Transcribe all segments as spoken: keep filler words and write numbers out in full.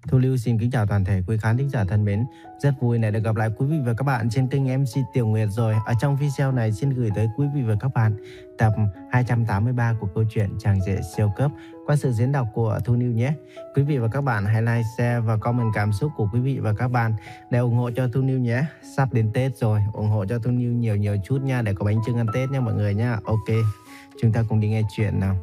Thu Lưu xin kính chào toàn thể quý khán thính giả thân mến. Rất vui này được gặp lại quý vị và các bạn trên kênh em xê Tiểu Nguyệt rồi. Ở trong video này xin gửi tới quý vị và các bạn tập hai trăm tám mươi ba của câu chuyện Chàng rể siêu cấp qua sự diễn đọc của Thu Lưu nhé. Quý vị và các bạn hãy like, share và comment cảm xúc của quý vị và các bạn để ủng hộ cho Thu Lưu nhé. Sắp đến Tết rồi, ủng hộ cho Thu Lưu nhiều nhiều chút nha, để có bánh chưng ăn Tết nha mọi người nha. Ok, chúng ta cùng đi nghe chuyện nào.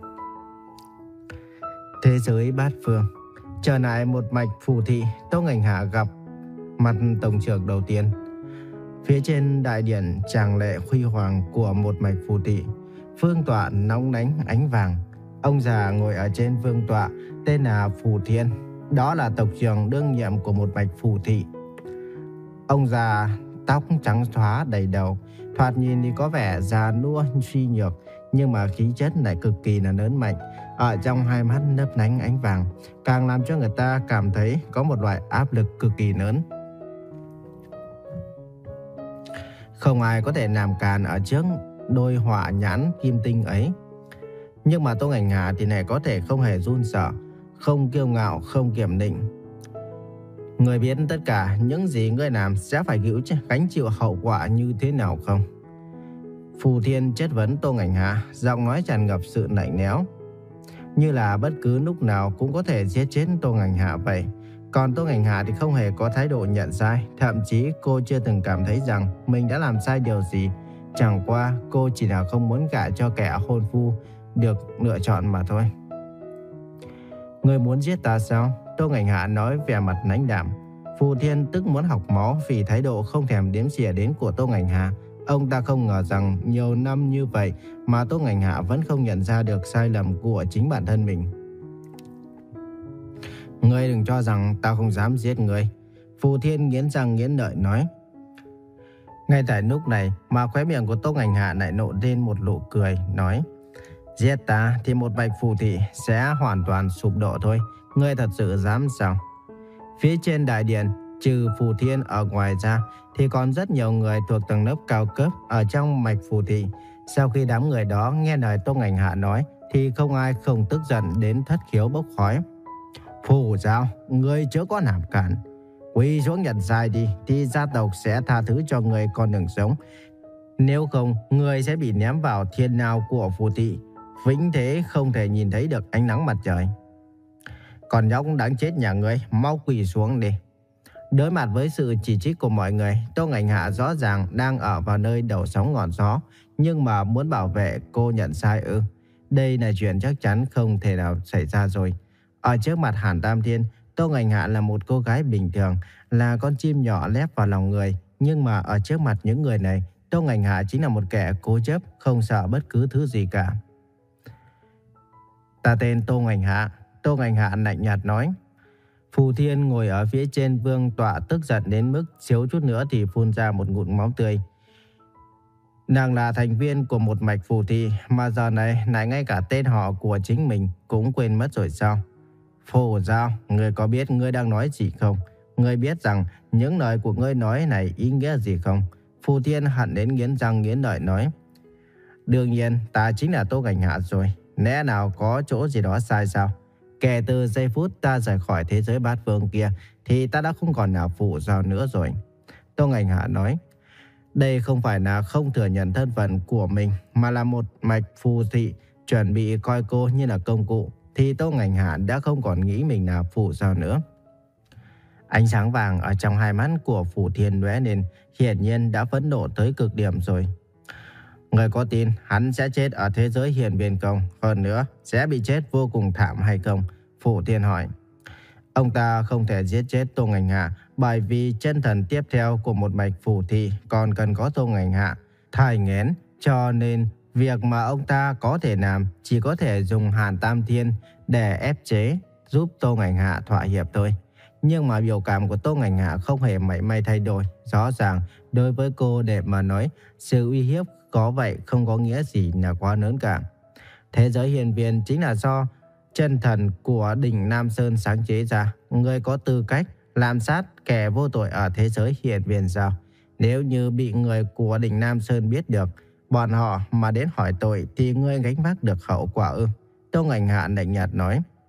Thế giới bát phương. Trở lại một mạch phù thị, Tô Ngành Hạ gặp mặt tổng trưởng đầu tiên. Phía trên đại điện tràng lệ huy hoàng của một mạch phù thị, phương tọa nóng nánh ánh vàng. Ông già ngồi ở trên vương tọa tên là Phù Thiên, đó là tộc trưởng đương nhiệm của một mạch phù thị. Ông già tóc trắng xóa đầy đầu, thoạt nhìn thì có vẻ già nua suy nhược, nhưng mà khí chất lại cực kỳ là lớn mạnh. Ở trong hai mắt lấp lánh ánh vàng, càng làm cho người ta cảm thấy có một loại áp lực cực kỳ lớn. Không ai có thể làm càn ở trước đôi họa nhãn kim tinh ấy. Nhưng mà Tô Ngành Hạ thì này có thể không hề run sợ, không kiêu ngạo, không kiệm định. Người biết tất cả những gì người làm sẽ phải chịu gánh chịu hậu quả như thế nào không? Phù Thiên chất vấn Tô Ngành Hạ, giọng nói tràn ngập sự lạnh lẽo, như là bất cứ lúc nào cũng có thể giết chết Tô Ngành Hạ vậy. Còn Tô Ngành Hạ thì không hề có thái độ nhận sai, thậm chí cô chưa từng cảm thấy rằng mình đã làm sai điều gì. Chẳng qua cô chỉ là không muốn gả cho kẻ hôn phu được lựa chọn mà thôi. Người muốn giết ta sao? Tô Ngành Hạ nói vẻ mặt lãnh đạm. Phù Thiên tức muốn học máu vì thái độ không thèm đếm xỉa đến của Tô Ngành Hạ. Ông ta không ngờ rằng nhiều năm như vậy mà Tô Ngành Hạ vẫn không nhận ra được sai lầm của chính bản thân mình. Ngươi đừng cho rằng ta không dám giết ngươi. Phù Thiên nghiến răng nghiến lợi nói. Ngay tại lúc này mà khóe miệng của Tô Ngành Hạ lại nộ lên một nụ cười, nói: Giết ta thì một mạch phù thị sẽ hoàn toàn sụp đổ thôi. Ngươi thật sự dám sao? Phía trên đại điện, trừ Phù Thiên ở ngoài ra thì còn rất nhiều người thuộc tầng lớp cao cấp ở trong mạch phù thị. Sau khi đám người đó nghe lời Tô Ngành Hạ nói thì không ai không tức giận đến thất khiếu bốc khói. Phù Giao, ngươi chớ có làm cản. Quỳ xuống nhận sai đi thì gia tộc sẽ tha thứ cho ngươi con đường sống. Nếu không, ngươi sẽ bị ném vào thiên lao của phù thị, vĩnh thế không thể nhìn thấy được ánh nắng mặt trời. Còn nhóc đáng chết nhà ngươi, mau quỳ xuống đi. Đối mặt với sự chỉ trích của mọi người, Tô Ngành Hạ rõ ràng đang ở vào nơi đầu sóng ngọn gió, nhưng mà muốn bảo vệ cô nhận sai ư? Đây là chuyện chắc chắn không thể nào xảy ra rồi. Ở trước mặt Hàn Tam Thiên, Tô Ngành Hạ là một cô gái bình thường, là con chim nhỏ lép vào lòng người. Nhưng mà ở trước mặt những người này, Tô Ngành Hạ chính là một kẻ cố chấp, không sợ bất cứ thứ gì cả. Ta tên Tô Ngành Hạ. Tô Ngành Hạ lạnh nhạt nói. Phù Thiên ngồi ở phía trên vương tọa tức giận đến mức xíu chút nữa thì phun ra một ngụm máu tươi. Nàng là thành viên của một mạch phù thị mà giờ này lại ngay cả tên họ của chính mình cũng quên mất rồi sao? Phù Giao, ngươi có biết ngươi đang nói gì không? Ngươi biết rằng những lời của ngươi nói này ý nghĩa gì không? Phù Thiên hận đến nghiến răng nghiến lợi nói. Đương nhiên ta chính là Tô Ngành Hạ rồi. Lẽ nào có chỗ gì đó sai sao? Kể từ giây phút ta rời khỏi thế giới bát phương kia thì ta đã không còn là Phù Giao nữa rồi. Tô Ngành Hạ nói. Đây không phải là không thừa nhận thân phận của mình, mà là một mạch phù thị chuẩn bị coi cô như là công cụ, thì Tô Ngành Hạ đã không còn nghĩ mình là Phù Giao nữa. Ánh sáng vàng ở trong hai mắt của Phù Thiên lóe lên, hiển nhiên đã phẫn nộ tới cực điểm rồi. Người có tin hắn sẽ chết ở thế giới hiền biên không? Hơn nữa, sẽ bị chết vô cùng thảm hay không? Phù Thiên hỏi. Ông ta không thể giết chết Tô Ngành Hạ bởi vì chân thần tiếp theo của một mạch phù thị còn cần có Tô Ngành Hạ thai nghén, cho nên việc mà ông ta có thể làm chỉ có thể dùng Hàn Tam Thiên để ép chế, giúp Tô Ngành Hạ thỏa hiệp thôi. Nhưng mà biểu cảm của Tô Ngành Hạ không hề mảy may thay đổi. Rõ ràng đối với cô để mà nói, sự uy hiếp có vậy không có nghĩa gì là quá lớn cả. Thế giới hiền viên chính là do chân thần của đỉnh Nam Sơn sáng chế ra. Người có tư cách làm sát kẻ vô tội ở thế giới hiền viên sao? Nếu như bị người của đỉnh Nam Sơn biết được, bọn họ mà đến hỏi tội thì ngươi gánh vác được hậu quả ư? Tô Ngành Hạ lạnh nhạt nói.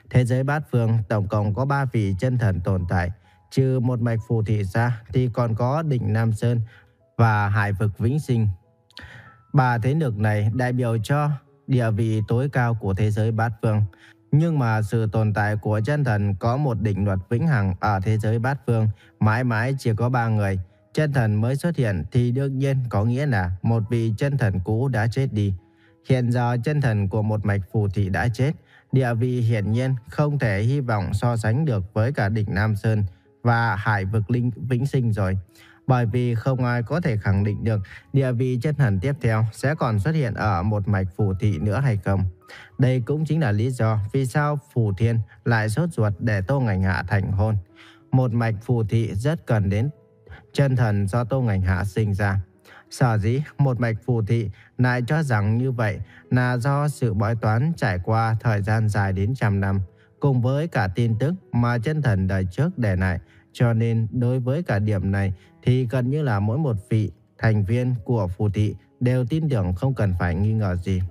Thế giới bát phương tổng cộng có ba vị chân thần tồn tại. Trừ một mạch phù thị ra thì còn có đỉnh Nam Sơn và hải vực vĩnh sinh. Ba thế lực này đại biểu cho địa vị tối cao của thế giới bát phương. Nhưng mà sự tồn tại của chân thần có một định luật vĩnh hằng ở thế giới bát phương, mãi mãi chỉ có ba người. Chân thần mới xuất hiện thì đương nhiên có nghĩa là một vị chân thần cũ đã chết đi. Hiện giờ chân thần của một mạch phù thị đã chết, địa vị hiển nhiên không thể hy vọng so sánh được với cả đỉnh Nam Sơn và hải vực linh vĩnh sinh rồi. Bởi vì không ai có thể khẳng định được địa vị chân thần tiếp theo sẽ còn xuất hiện ở một mạch phù thị nữa hay không. Đây cũng chính là lý do vì sao Phù Thiên lại sốt ruột để Tô Ngành Hạ thành hôn. Một mạch phù thị rất cần đến chân thần do Tô Ngành Hạ sinh ra. Sở dĩ một mạch phù thị lại cho rằng như vậy là do sự bói toán trải qua thời gian dài đến trăm năm, cùng với cả tin tức mà chân thần đời trước để lại. Cho nên đối với cả điểm này thì gần như là mỗi một vị thành viên của phù thị đều tin tưởng không cần phải nghi ngờ gì.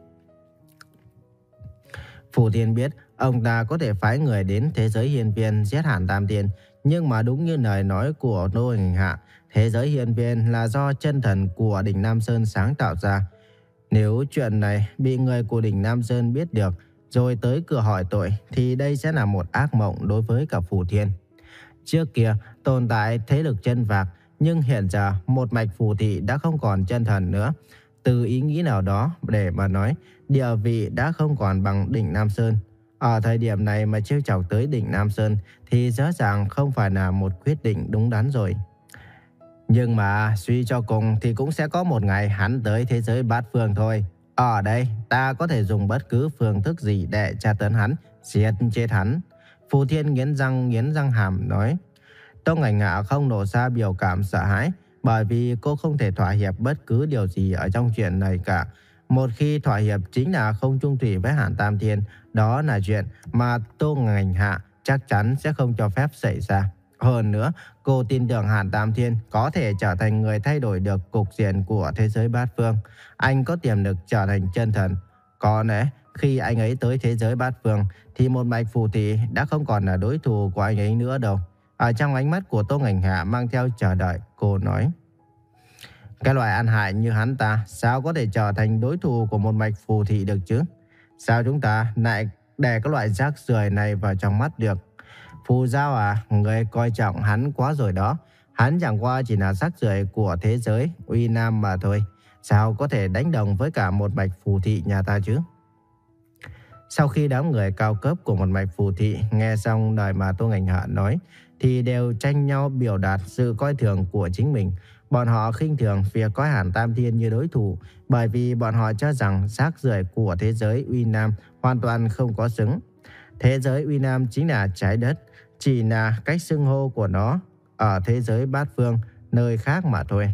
Phù Thiên biết ông ta có thể phái người đến thế giới hiên viên giết Hàn Tam Thiên, nhưng mà đúng như lời nói của Tô Ngành Hạ, thế giới hiên viên là do chân thần của đỉnh Nam Sơn sáng tạo ra. Nếu chuyện này bị người của đỉnh Nam Sơn biết được rồi tới cửa hỏi tội thì đây sẽ là một ác mộng đối với cả Phù Thiên. Trước kia tồn tại thế lực chân vạc, nhưng hiện giờ một mạch phù thị đã không còn chân thần nữa. Từ ý nghĩ nào đó để mà nói, địa vị đã không còn bằng đỉnh Nam Sơn. Ở thời điểm này mà trêu chọc tới đỉnh Nam Sơn thì rõ ràng không phải là một quyết định đúng đắn rồi. Nhưng mà suy cho cùng thì cũng sẽ có một ngày hắn tới thế giới bát phương thôi. Ở đây ta có thể dùng bất cứ phương thức gì để tra tấn hắn, giết chết hắn. Phù Thiên nghiến răng nghiến răng hàm nói. Tô Ngành Hạ không nổ ra biểu cảm sợ hãi, bởi vì cô không thể thỏa hiệp bất cứ điều gì ở trong chuyện này cả. Một khi thỏa hiệp chính là không chung thủy với Hàn Tam Thiên, đó là chuyện mà Tô Ngành Hạ chắc chắn sẽ không cho phép xảy ra. Hơn nữa, cô tin tưởng Hàn Tam Thiên có thể trở thành người thay đổi được cục diện của thế giới bát phương. Anh có tiềm lực trở thành chân thần. Có lẽ khi anh ấy tới thế giới bát phương thì một mạch phù thị đã không còn là đối thủ của anh ấy nữa đâu. Ở trong ánh mắt của Tô Ngành Hạ mang theo chờ đợi, cô nói. Cái loại ăn hại như hắn ta sao có thể trở thành đối thủ của một mạch phù thị được chứ? Sao chúng ta lại để cái loại rác rưởi này vào trong mắt được? Phù Giao à, người coi trọng hắn quá rồi đó. Hắn chẳng qua chỉ là rác rưởi của thế giới Uy Nam mà thôi. Sao có thể đánh đồng với cả một mạch phù thị nhà ta chứ? Sau khi đám người cao cấp của một mạch phù thị nghe xong lời mà Tô Ngành Hạ nói thì đều tranh nhau biểu đạt sự coi thường của chính mình. Bọn họ khinh thường việc coi Hàn Tam Thiên như đối thủ, bởi vì bọn họ cho rằng rác rưởi của thế giới Uy Nam hoàn toàn không có xứng. Thế giới Uy Nam chính là trái đất, chỉ là cách xưng hô của nó ở thế giới bát phương, nơi khác mà thôi.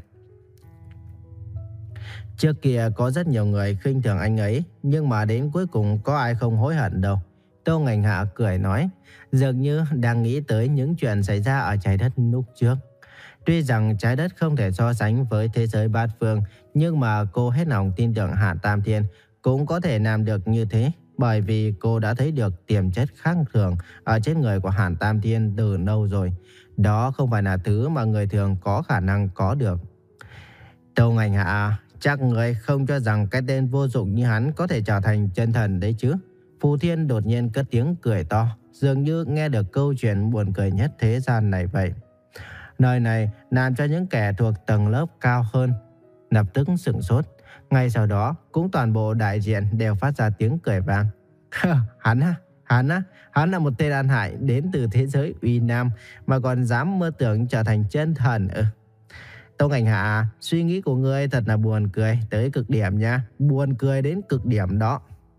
Trước kia có rất nhiều người khinh thường anh ấy, nhưng mà đến cuối cùng có ai không hối hận đâu. Tô Ngành Hạ cười nói, dường như đang nghĩ tới những chuyện xảy ra ở trái đất lúc trước. Tuy rằng trái đất không thể so sánh với thế giới bát phương, nhưng mà cô hết lòng tin tưởng Hàn Tam Thiên cũng có thể làm được như thế, bởi vì cô đã thấy được tiềm chất khác thường ở trên người của Hàn Tam Thiên từ lâu rồi. Đó không phải là thứ mà người thường có khả năng có được. Tô Ngành Hạ, chắc người không cho rằng cái tên vô dụng như hắn có thể trở thành chân thần đấy chứ? Phù Thiên đột nhiên cất tiếng cười to, dường như nghe được câu chuyện buồn cười nhất thế gian này vậy. Lời này làm cho những kẻ thuộc tầng lớp cao hơn lập tức sửng sốt. Ngay sau đó cũng toàn bộ đại diện đều phát ra tiếng cười vang. Hắn á, hắn á, hắn là một tên ăn hại đến từ thế giới Uy Nam mà còn dám mơ tưởng trở thành chân thần. Ừ. Tô Ngành Hạ, suy nghĩ của ngươi thật là buồn cười tới cực điểm nha. Buồn cười đến cực điểm đó.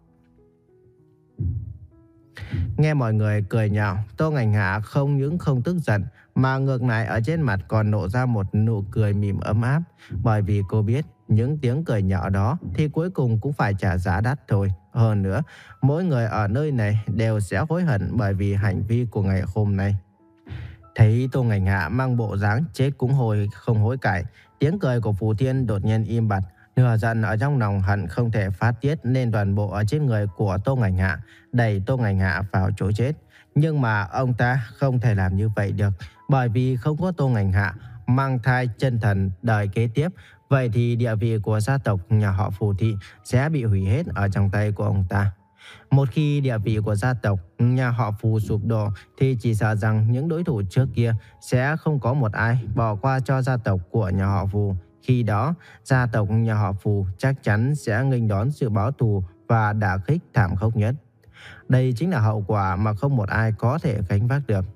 Nghe mọi người cười nhạo, Tô Ngành Hạ không những không tức giận mà ngược lại ở trên mặt còn nộ ra một nụ cười mỉm ấm áp, bởi vì cô biết những tiếng cười nhạo đó thì cuối cùng cũng phải trả giá đắt thôi. Hơn nữa, mỗi người ở nơi này đều sẽ hối hận bởi vì hành vi của ngày hôm nay. Thấy Tô Ngành Hạ mang bộ dáng chết cũng hồi không hối cải, tiếng cười của Phù Thiên đột nhiên im bặt. Lửa giận ở trong lòng hận không thể phát tiết nên toàn bộ ở trên người của Tô Ngành Hạ, đẩy Tô Ngành Hạ vào chỗ chết. Nhưng mà ông ta không thể làm như vậy được, bởi vì không có Tô Ngành Hạ mang thai chân thần đời kế tiếp, vậy thì địa vị của gia tộc nhà họ Phù Thị sẽ bị hủy hết ở trong tay của ông ta. Một khi địa vị của gia tộc nhà họ Phù sụp đổ thì chỉ sợ rằng những đối thủ trước kia sẽ không có một ai bỏ qua cho gia tộc của nhà họ Phù. Khi đó, gia tộc nhà họ Phù chắc chắn sẽ nghênh đón sự báo thù và đả kích thảm khốc nhất. Đây chính là hậu quả mà không một ai có thể gánh vác được.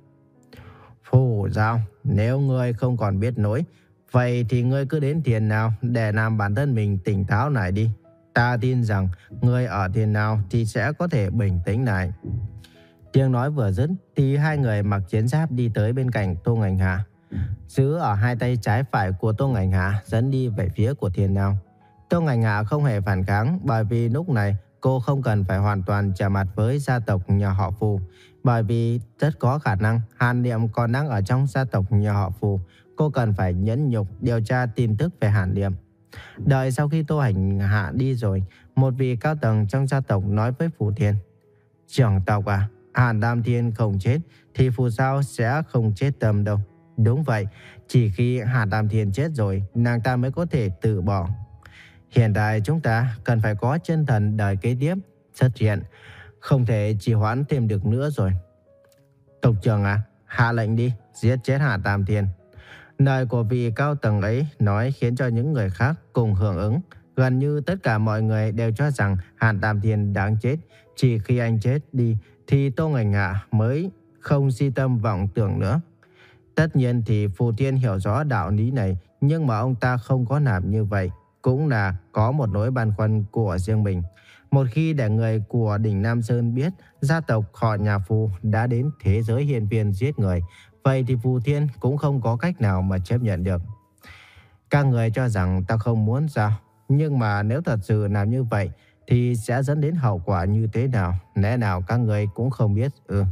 Phù Giao, nếu ngươi không còn biết nỗi, vậy thì ngươi cứ đến thiền nào để làm bản thân mình tỉnh táo lại đi. Ta tin rằng ngươi ở thiền nào thì sẽ có thể bình tĩnh lại. Tiếng nói vừa dứt thì hai người mặc chiến giáp đi tới bên cạnh Tô Ngành Hạ, giữ ở hai tay trái phải của Tô Ngành Hạ dẫn đi về phía của thiền nào. Tô Ngành Hạ không hề phản kháng, bởi vì lúc này cô không cần phải hoàn toàn trả mặt với gia tộc nhà họ Phù, bởi vì rất có khả năng Hàn Niệm còn đang ở trong gia tộc nhà họ Phù. Cô cần phải nhẫn nhục điều tra tin tức về Hàn Niệm. Đợi sau khi Tô Hành Hạ đi rồi, một vị cao tầng trong gia tộc nói với Phù Thiên: "Trưởng tộc à, Hàn Tam Thiên không chết thì Phù Giao sẽ không chết tâm đâu." "Đúng vậy, chỉ khi Hàn Tam Thiên chết rồi, nàng ta mới có thể từ bỏ. Hiện tại chúng ta cần phải có chân thần đời kế tiếp xuất hiện, không thể trì hoãn thêm được nữa rồi." "Tộc trưởng à, hạ lệnh đi, giết chết Hàn Tam Thiên." Lời của vị cao tầng ấy nói khiến cho những người khác cùng hưởng ứng. Gần như tất cả mọi người đều cho rằng Hàn Tam Thiên đáng chết. Chỉ khi anh chết đi thì Tô Ngành Hạ mới không si tâm vọng tưởng nữa. Tất nhiên thì Phù Thiên hiểu rõ đạo lý này, nhưng mà ông ta không có làm như vậy, cũng là có một nỗi băn khoăn của riêng mình. Một khi để người của đỉnh Nam Sơn biết gia tộc họ nhà Phù đã đến thế giới hiên viên giết người, vậy thì Phù Thiên cũng không có cách nào mà chấp nhận được. Các người cho rằng ta không muốn sao? Nhưng mà nếu thật sự làm như vậy thì sẽ dẫn đến hậu quả như thế nào? Lẽ nào các người cũng không biết ư?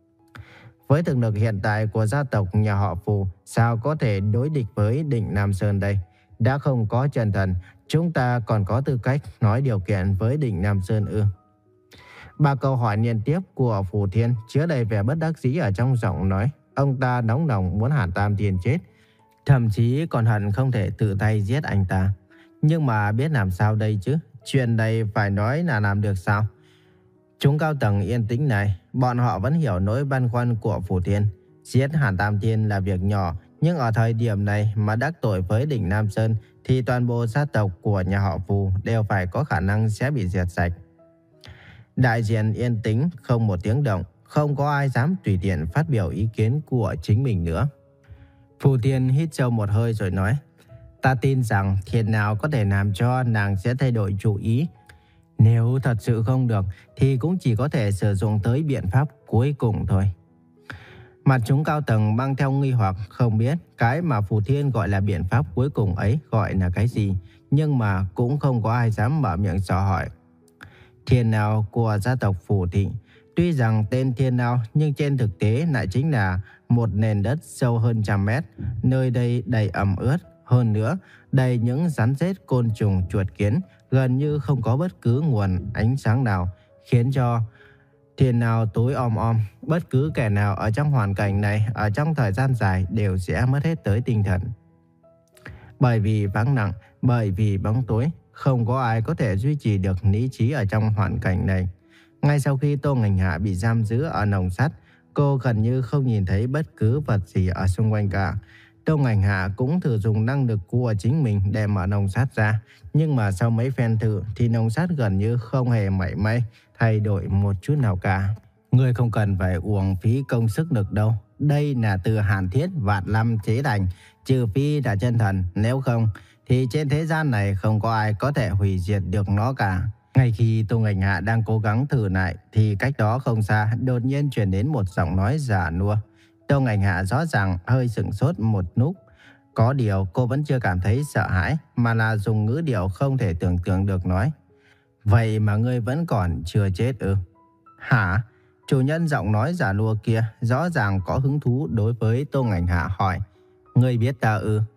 Với thực lực hiện tại của gia tộc nhà họ Phù, sao có thể đối địch với đỉnh Nam Sơn đây? Đã không có chân thần, chúng ta còn có tư cách nói điều kiện với đỉnh Nam Sơn ư? Ba câu hỏi liên tiếp của Phù Thiên chứa đầy vẻ bất đắc dĩ ở trong giọng nói. Ông ta nóng lòng muốn Hàn Tam Thiên chết, thậm chí còn hận không thể tự tay giết anh ta. Nhưng mà biết làm sao đây chứ? Chuyện này phải nói là làm được sao? Chúng cao tầng yên tĩnh này, bọn họ vẫn hiểu nỗi băn khoăn của Phù Thiên. Giết Hàn Tam Thiên là việc nhỏ, nhưng ở thời điểm này mà đắc tội với đỉnh Nam Sơn thì toàn bộ gia tộc của nhà họ Phù đều phải có khả năng sẽ bị diệt sạch. Đại diện yên tĩnh, không một tiếng động, không có ai dám tùy tiện phát biểu ý kiến của chính mình nữa. Phù Thiên hít sâu một hơi rồi nói: "Ta tin rằng Thiên nào có thể làm cho nàng sẽ thay đổi chủ ý. Nếu thật sự không được thì cũng chỉ có thể sử dụng tới biện pháp cuối cùng thôi." Mặt chúng cao tầng mang theo nghi hoặc, không biết cái mà Phù Thiên gọi là biện pháp cuối cùng ấy gọi là cái gì, nhưng mà cũng không có ai dám mở miệng dò hỏi. Thiên nào của gia tộc Phù Thị, tuy rằng tên Thiên nào nhưng trên thực tế lại chính là một nền đất sâu hơn trăm mét, nơi đây đầy ẩm ướt, hơn nữa đầy những rắn rết côn trùng chuột kiến, gần như không có bất cứ nguồn ánh sáng nào, khiến cho Thiên nào tối om om. Bất cứ kẻ nào ở trong hoàn cảnh này ở trong thời gian dài đều sẽ mất hết tới tinh thần. Bởi vì vắng lặng, bởi vì bóng tối, không có ai có thể duy trì được lý trí ở trong hoàn cảnh này. Ngay sau khi Tô Ngành Hạ bị giam giữ ở lồng sắt, cô gần như không nhìn thấy bất cứ vật gì ở xung quanh cả. Tô Ngành Hạ cũng thử dùng năng lực của chính mình để mở lồng sắt ra, nhưng mà sau mấy phen thử thì lồng sắt gần như không hề mảy may thay đổi một chút nào cả. Người không cần phải uổng phí công sức lực đâu. Đây là từ hàn thiết vạn năm chế thành, trừ phi là chân thần, nếu không thì trên thế gian này không có ai có thể hủy diệt được nó cả. Ngay khi Tô Ngành Hạ đang cố gắng thử lại thì cách đó không xa đột nhiên truyền đến một giọng nói già nua. Tô Ngành Hạ rõ ràng hơi sửng sốt một lúc. Có điều cô vẫn chưa cảm thấy sợ hãi, mà là dùng ngữ điệu không thể tưởng tượng được nói: "Vậy mà ngươi vẫn còn chưa chết ư?" "Hả?" Chủ nhân giọng nói già nua kia rõ ràng có hứng thú đối với Tô Ngành Hạ hỏi: "Ngươi biết ta ư?"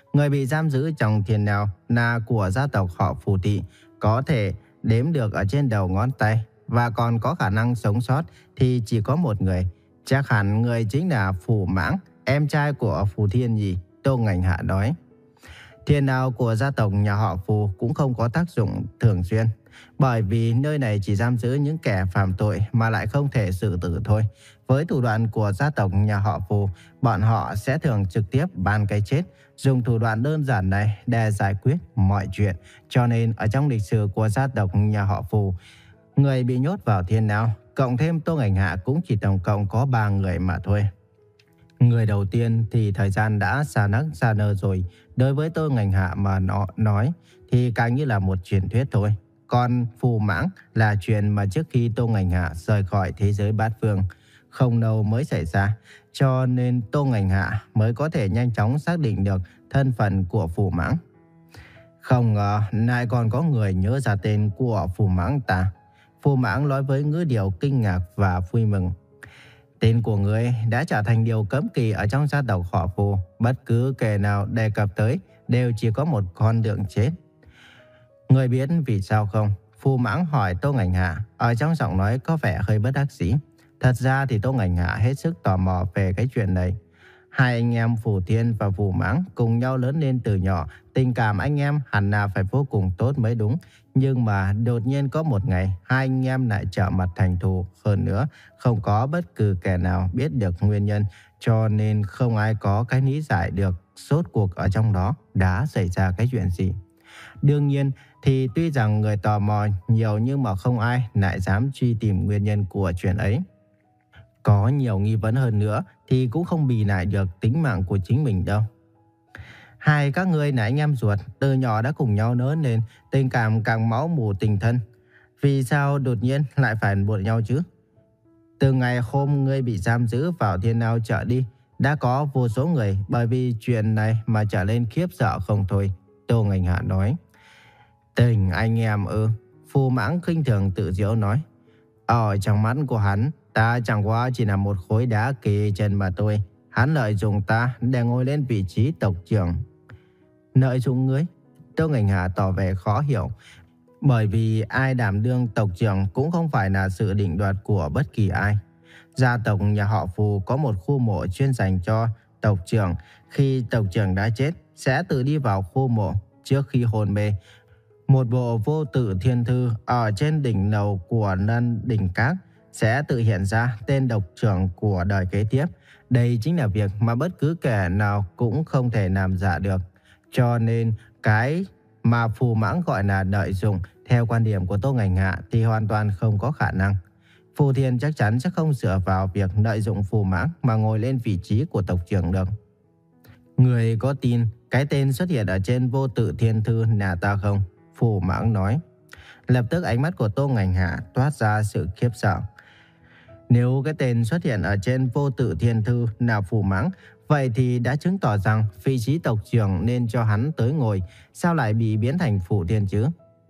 Người bị giam giữ trong thiên nào là của gia tộc họ Phù Thị, có thể đếm được ở trên đầu ngón tay, và còn có khả năng sống sót thì chỉ có một người. Chắc hẳn người chính là Phù Mãng, em trai của Phù Thiên nhỉ? Tô Ngành Hạ nói. Thiên nào của gia tộc nhà họ Phù cũng không có tác dụng thường xuyên, bởi vì nơi này chỉ giam giữ những kẻ phạm tội mà lại không thể xử tử thôi. Với thủ đoạn của gia tộc nhà họ Phù, bọn họ sẽ thường trực tiếp ban cái chết, dùng thủ đoạn đơn giản này để giải quyết mọi chuyện. Cho nên ở trong lịch sử của gia tộc nhà họ Phù, người bị nhốt vào thiên nào, cộng thêm Tô Ngành Hạ cũng chỉ tổng cộng có ba người mà thôi. Người đầu tiên thì thời gian đã xa nắc xa nơ rồi. Đối với Tô Ngành Hạ mà nó nói thì càng như là một truyền thuyết thôi. Còn Phù Mãng là chuyện mà trước khi Tô Ngành Hạ rời khỏi thế giới bát phương không lâu mới xảy ra, cho nên Tô Ngành Hạ mới có thể nhanh chóng xác định được thân phận của Phù Mãng. Không ngờ lại còn có người nhớ ra tên của Phù Mãng ta. Phù Mãng nói với ngữ điệu kinh ngạc và vui mừng. Tên của người đã trở thành điều cấm kỵ ở trong gia tộc họ Phù. Bất cứ kẻ nào đề cập tới đều chỉ có một con đường chết. Người biết vì sao không? Phù Mãng hỏi Tô Ngành Hạ, ở trong giọng nói có vẻ hơi bất đắc dĩ. Thật ra thì Tô Ngành Hạ hết sức tò mò về cái chuyện này. Hai anh em Phù Thiên và Phù Mãng cùng nhau lớn lên từ nhỏ, tình cảm anh em hẳn là phải vô cùng tốt mới đúng. Nhưng mà đột nhiên có một ngày, hai anh em lại trở mặt thành thù. Hơn nữa, không có bất cứ kẻ nào biết được nguyên nhân, cho nên không ai có cái lý giải được rốt cuộc ở trong đó đã xảy ra cái chuyện gì. Đương nhiên thì tuy rằng người tò mò nhiều nhưng mà không ai lại dám truy tìm nguyên nhân của chuyện ấy. Có nhiều nghi vấn hơn nữa thì cũng không bì lại được tính mạng của chính mình đâu. Hai các ngươi là anh em ruột, từ nhỏ đã cùng nhau lớn lên, tình cảm càng máu mủ tình thân. Vì sao đột nhiên lại phản bội nhau chứ? Từ ngày hôm ngươi bị giam giữ vào thiên nào trở đi, đã có vô số người bởi vì chuyện này mà trở lên khiếp sợ không thôi. Tô Ngành Hạ nói. Tình anh em ư? Phù Mãng khinh thường tự giễu nói. Ở trong mắt của hắn, ta chẳng qua chỉ là một khối đá kề chân mà thôi. Hắn lợi dụng ta để ngồi lên vị trí tộc trưởng. Lợi dụng ngươi? Tô Ngành Hạ tỏ vẻ khó hiểu. Bởi vì ai đảm đương tộc trưởng cũng không phải là sự định đoạt của bất kỳ ai. Gia tộc nhà họ Phù có một khu mộ chuyên dành cho tộc trưởng. Khi tộc trưởng đã chết, sẽ tự đi vào khu mộ. Trước khi hồn mê, một bộ vô tự thiên thư ở trên đỉnh lầu của Nân Đỉnh Các sẽ tự hiện ra tên tộc trưởng của đời kế tiếp. Đây chính là việc mà bất cứ kẻ nào cũng không thể làm giả được. Cho nên cái mà Phù Mãng gọi là lợi dụng, theo quan điểm của Tô Ngành Hạ thì hoàn toàn không có khả năng. Phù Thiên chắc chắn sẽ không dựa vào việc lợi dụng Phù Mãng mà ngồi lên vị trí của tộc trưởng được. Người có tin cái tên xuất hiện ở trên vô tự thiên thư là ta không? Phù Mãng nói. Lập tức ánh mắt của Tô Ngành Hạ toát ra sự khiếp sợ. Nếu cái tên xuất hiện ở trên vô tự thiên thư là Phù Mãng, vậy thì đã chứng tỏ rằng vị trí tộc trưởng nên cho hắn tới ngồi, sao lại bị biến thành Phù Thiên chứ?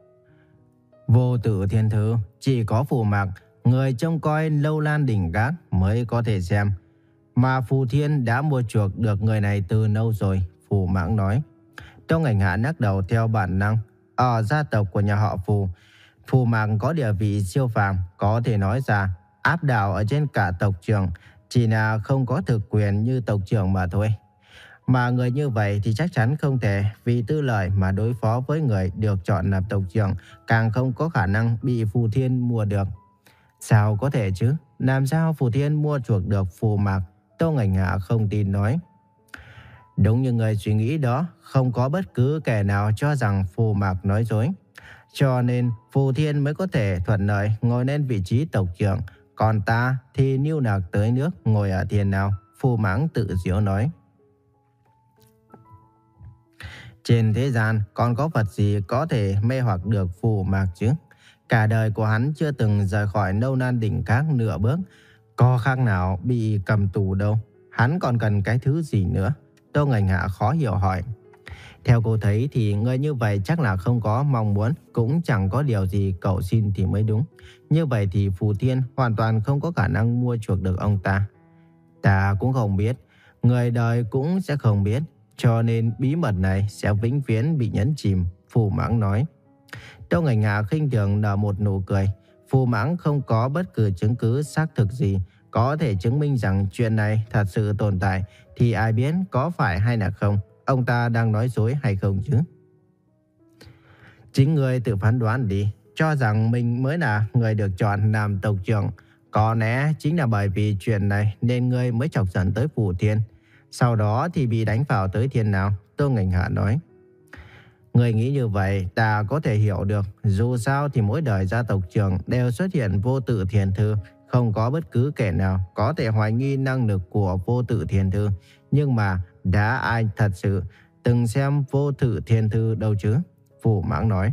Vô tự thiên thư chỉ có Phù Mạc, người trông coi Lâu Lan Đỉnh Các mới có thể xem. Mà Phù Thiên đã mua chuộc được người này từ lâu rồi, Phù Mãng nói. Tô Ngành Hạ lắc đầu theo bản năng. Ở gia tộc của nhà họ Phù, Phù Mạc có địa vị siêu phàm, có thể nói ra áp đảo ở trên cả tộc trưởng, chỉ là không có thực quyền như tộc trưởng mà thôi. Mà người như vậy thì chắc chắn không thể vì tư lợi mà đối phó với người được chọn làm tộc trưởng, càng không có khả năng bị Phù Thiên mua được. Sao có thể chứ? Làm sao Phù Thiên mua chuộc được Phù Mạc? Tô Ngành Hạ không tin nói. Đúng như người suy nghĩ đó, không có bất cứ kẻ nào cho rằng Phù Mạc nói dối. Cho nên Phù Thiên mới có thể thuận lợi ngồi lên vị trí tộc trưởng. Còn ta thì niu nạc tới nước ngồi ở thiên nào, Phù Mãng tự giễu nói. Trên thế gian còn có vật gì có thể mê hoặc được Phù Mạc chứ? Cả đời của hắn chưa từng rời khỏi Lâu Lan Đỉnh Các nửa bước, có khác nào bị cầm tù đâu. Hắn còn cần cái thứ gì nữa? Tô Ngành Hạ khó hiểu hỏi. Theo cô thấy thì người như vậy chắc là không có mong muốn, cũng chẳng có điều gì cầu xin thì mới đúng. Như vậy thì Phù Thiên hoàn toàn không có khả năng mua chuộc được ông ta. Ta cũng không biết, người đời cũng sẽ không biết. cho nên bí mật này sẽ vĩnh viễn bị nhấn chìm, Phù Mãng nói. Tô Ngành Hạ khinh thường nở một nụ cười. Phù Mãng không có bất cứ chứng cứ xác thực gì có thể chứng minh rằng chuyện này thật sự tồn tại, thì ai biết có phải hay là không, ông ta đang nói dối hay không chứ? Chính người tự phán đoán đi, cho rằng mình mới là người được chọn làm tộc trưởng. Có lẽ chính là bởi vì chuyện này nên ngươi mới chọc giận tới Phù Thiên. Sau đó thì bị đánh vào tới thiên nào, Tô Ngành Hạ nói. Người nghĩ như vậy ta có thể hiểu được. Dù sao thì mỗi đời gia tộc trưởng đều xuất hiện vô tự thiền thư. Không có bất cứ kẻ nào có thể hoài nghi năng lực của vô tự thiền thư. Nhưng mà đã ai thật sự từng xem vô tự thiền thư đâu chứ? Phù Mãng nói.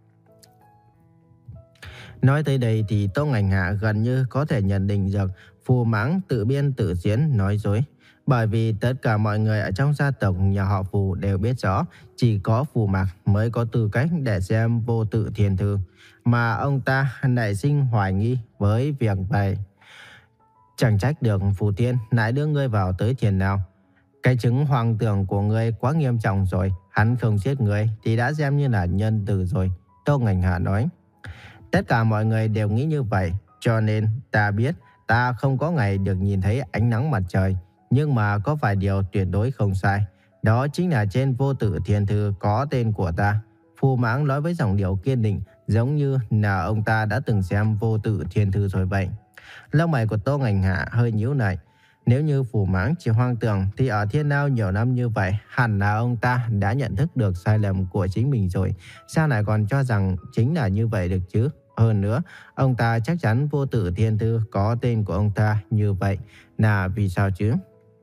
Nói tới đây thì Tô Ngành Hạ gần như có thể nhận định được Phù Mãng tự biên tự diễn nói dối. Bởi vì tất cả mọi người ở trong gia tộc nhà họ Phù đều biết rõ chỉ có Phù Mạc mới có tư cách để xem vô tự thiền thư, mà ông ta nảy sinh hoài nghi với việc này. Chẳng trách được Phù Thiên lại đưa ngươi vào tới thiền nào. Cái chứng hoang tưởng của ngươi quá nghiêm trọng rồi, hắn không giết ngươi thì đã xem như là nhân từ rồi, Tô Ngành Hạ nói. Tất cả mọi người đều nghĩ như vậy, cho nên ta biết ta không có ngày được nhìn thấy ánh nắng mặt trời. Nhưng mà có vài điều tuyệt đối không sai. Đó chính là trên vô tự thiền thư có tên của ta. Phù Mãng nói với giọng điệu kiên định, giống như là ông ta đã từng xem vô tự thiền thư rồi vậy. Lông mày của Tô Ngành Hạ hơi nhíu lại. Nếu như Phù Mãng chỉ hoang tưởng thì ở thiên lao nhiều năm như vậy, hẳn là ông ta đã nhận thức được sai lầm của chính mình rồi. Sao lại còn cho rằng chính là như vậy được chứ? Hơn nữa, ông ta chắc chắn vô tự thiên thư có tên của ông ta như vậy là vì sao chứ?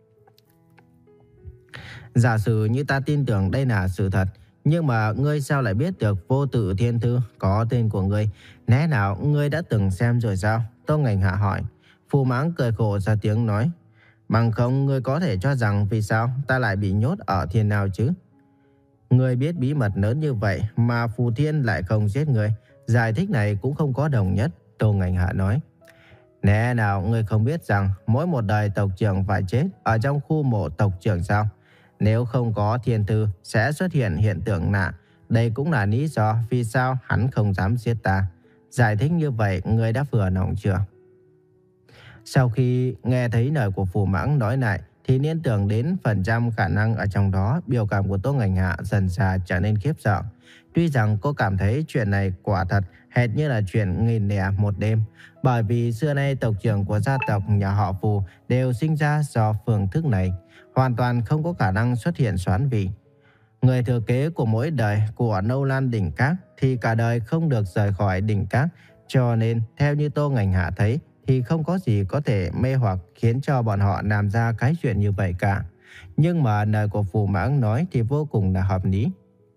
Giả sử như ta tin tưởng đây là sự thật, nhưng mà ngươi sao lại biết được vô tự thiên thư có tên của ngươi? Lẽ nào ngươi đã từng xem rồi sao? Tô Ngành Hạ hỏi. Phù Mãng cười khổ ra tiếng nói. Bằng không ngươi có thể cho rằng vì sao ta lại bị nhốt ở thiên nào chứ? Ngươi biết bí mật lớn như vậy mà Phù Thiên lại không giết ngươi. Giải thích này cũng không có đồng nhất, Tô Ngành Hạ nói. Lẽ nào ngươi không biết rằng mỗi một đời tộc trưởng phải chết ở trong khu mộ tộc trưởng sao? Nếu không có thiên thư sẽ xuất hiện hiện tượng lạ. Đây cũng là lý do vì sao hắn không dám giết ta. Giải thích như vậy ngươi đã vừa lòng chưa? Sau khi nghe thấy lời của Phù Mãng nói lại thì liên tưởng đến phần trăm khả năng ở trong đó, biểu cảm của Tô Ngành Hạ dần dà trở nên khiếp sợ. Tuy rằng cô cảm thấy chuyện này quả thật hệt như là chuyện nghìn lẻ một đêm, bởi vì xưa nay tộc trưởng của gia tộc nhà họ Phù đều sinh ra do phương thức này, hoàn toàn không có khả năng xuất hiện xoán vị. Người thừa kế của mỗi đời của Nâu Lan Đỉnh Các thì cả đời không được rời khỏi Đỉnh Các, cho nên theo như Tô Ngành Hạ thấy thì không có gì có thể mê hoặc khiến cho bọn họ làm ra cái chuyện như vậy cả. Nhưng mà lời của Phù Mãng nói thì vô cùng là hợp lý.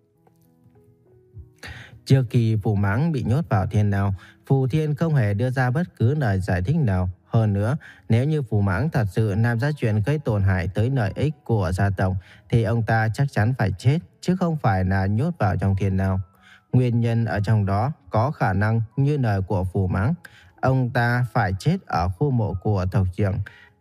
Trước khi Phù Mãng bị nhốt vào thiên lao, Phù Thiên không hề đưa ra bất cứ lời giải thích nào. Hơn nữa, nếu như Phù Mãng thật sự làm ra chuyện gây tổn hại tới lợi ích của gia tộc thì ông ta chắc chắn phải chết, chứ không phải là nhốt vào trong thiên lao. Nguyên nhân ở trong đó có khả năng như lời của Phù Mãng, ông ta phải chết ở khu mộ của tộc trưởng.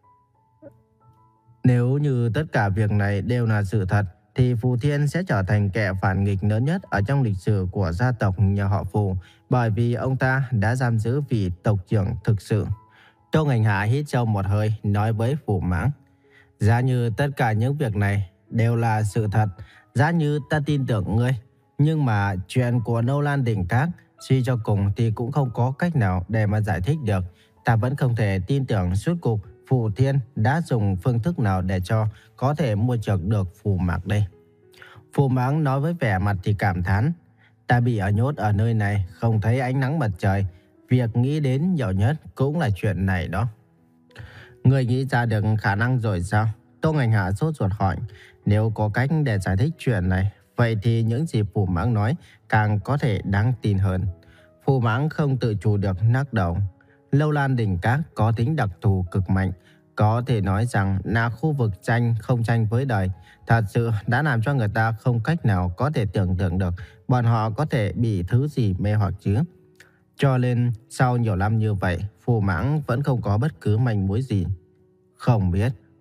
Nếu như tất cả việc này đều là sự thật thì Phù Thiên sẽ trở thành kẻ phản nghịch lớn nhất ở trong lịch sử của gia tộc nhà họ Phù, bởi vì ông ta đã giam giữ vị tộc trưởng thực sự. Tô Ngành Hạ hít sâu một hơi nói với Phù Mãng. Giá như tất cả những việc này đều là sự thật, giá như ta tin tưởng ngươi, nhưng mà chuyện của Nâu Lan Đỉnh Các suy cho cùng thì cũng không có cách nào để mà giải thích được. Ta vẫn không thể tin tưởng suốt cuộc Phù Thiên đã dùng phương thức nào để cho có thể mua chuộc được Phù Mạc đây. Phù Mãng nói với vẻ mặt thì cảm thán. Ta bị ở nhốt ở nơi này, không thấy ánh nắng mặt trời. Việc nghĩ đến nhiều nhất cũng là chuyện này đó. Người nghĩ ra được khả năng rồi sao? Tô Ngành Hạ sốt ruột hỏi. Nếu có cách để giải thích chuyện này, vậy thì những gì Phù Mãng nói càng có thể đáng tin hơn. Phù Mãng không tự chủ được lắc đầu. Lâu Lan Đỉnh Các có tính đặc thù cực mạnh, có thể nói rằng là khu vực tranh không tranh với đời. Thật sự đã làm cho người ta không cách nào có thể tưởng tượng được bọn họ có thể bị thứ gì mê hoặc chứ. Cho nên sau nhiều năm như vậy, Phù Mãng vẫn không có bất cứ manh mối gì. Không biết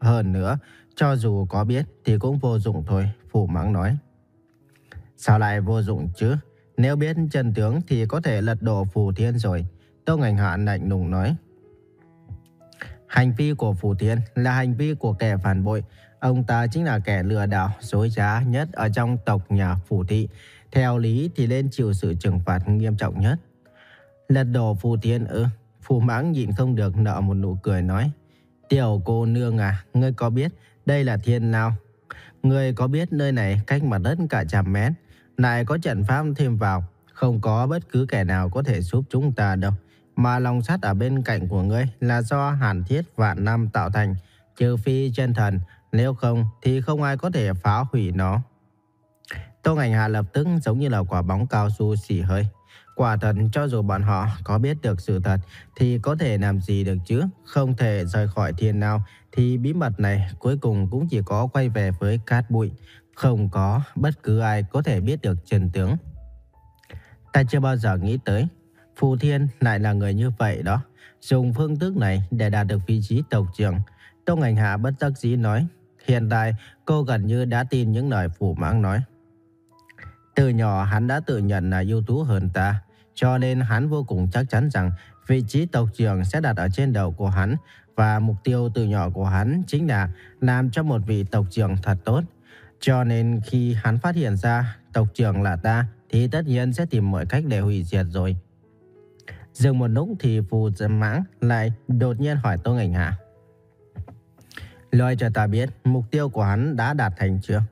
Hơn nữa, cho dù có biết thì cũng vô dụng thôi, Phù Mãng nói. Sao lại vô dụng chứ? Nếu biết chân tướng thì có thể lật đổ Phù Thiên rồi, Tô Ngành Hạ lạnh lùng nói. Hành vi của Phù Thiên là hành vi của kẻ phản bội. Ông ta chính là kẻ lừa đảo, dối trá nhất ở trong tộc nhà Phù Thị. Theo lý thì nên chịu sự trừng phạt nghiêm trọng nhất. Lật đổ Phù Thiên ư? Phù Mãng nhịn không được nở một nụ cười nói. Tiểu cô nương à, ngươi có biết đây là Thiên Lao? Ngươi có biết nơi này cách mặt đất cả trăm mét, lại có trận pháp thêm vào, không có bất cứ kẻ nào có thể giúp chúng ta đâu. Mà lòng sắt ở bên cạnh của ngươi là do hàn thiết vạn năm tạo thành, trừ phi chân thần, nếu không thì không ai có thể phá hủy nó. Tô Ngành Hà lập tức giống như là quả bóng cao su xì hơi. Quả thật cho dù bọn họ có biết được sự thật thì có thể làm gì được chứ, không thể rời khỏi Thiên Lao thì bí mật này cuối cùng cũng chỉ có quay về với cát bụi. Không có bất cứ ai có thể biết được chân tướng. Ta chưa bao giờ nghĩ tới Phù Thiên lại là người như vậy đó, dùng phương thức này để đạt được vị trí tộc trưởng. Tô Ngành Hạ bất đắc dĩ nói. Hiện tại cô gần như đã tin những lời Phù Mãng nói. Từ nhỏ hắn đã tự nhận là ưu tú hơn ta, cho nên hắn vô cùng chắc chắn rằng vị trí tộc trưởng sẽ đặt ở trên đầu của hắn. Và mục tiêu từ nhỏ của hắn chính là làm cho một vị tộc trưởng thật tốt. Cho nên khi hắn phát hiện ra tộc trưởng là ta thì tất nhiên sẽ tìm mọi cách để hủy diệt rồi. Dừng một lúc thì Phù Mãng lại đột nhiên hỏi Tô Ngành Hạ. Nói cho ta biết mục tiêu của hắn đã đạt thành chưa?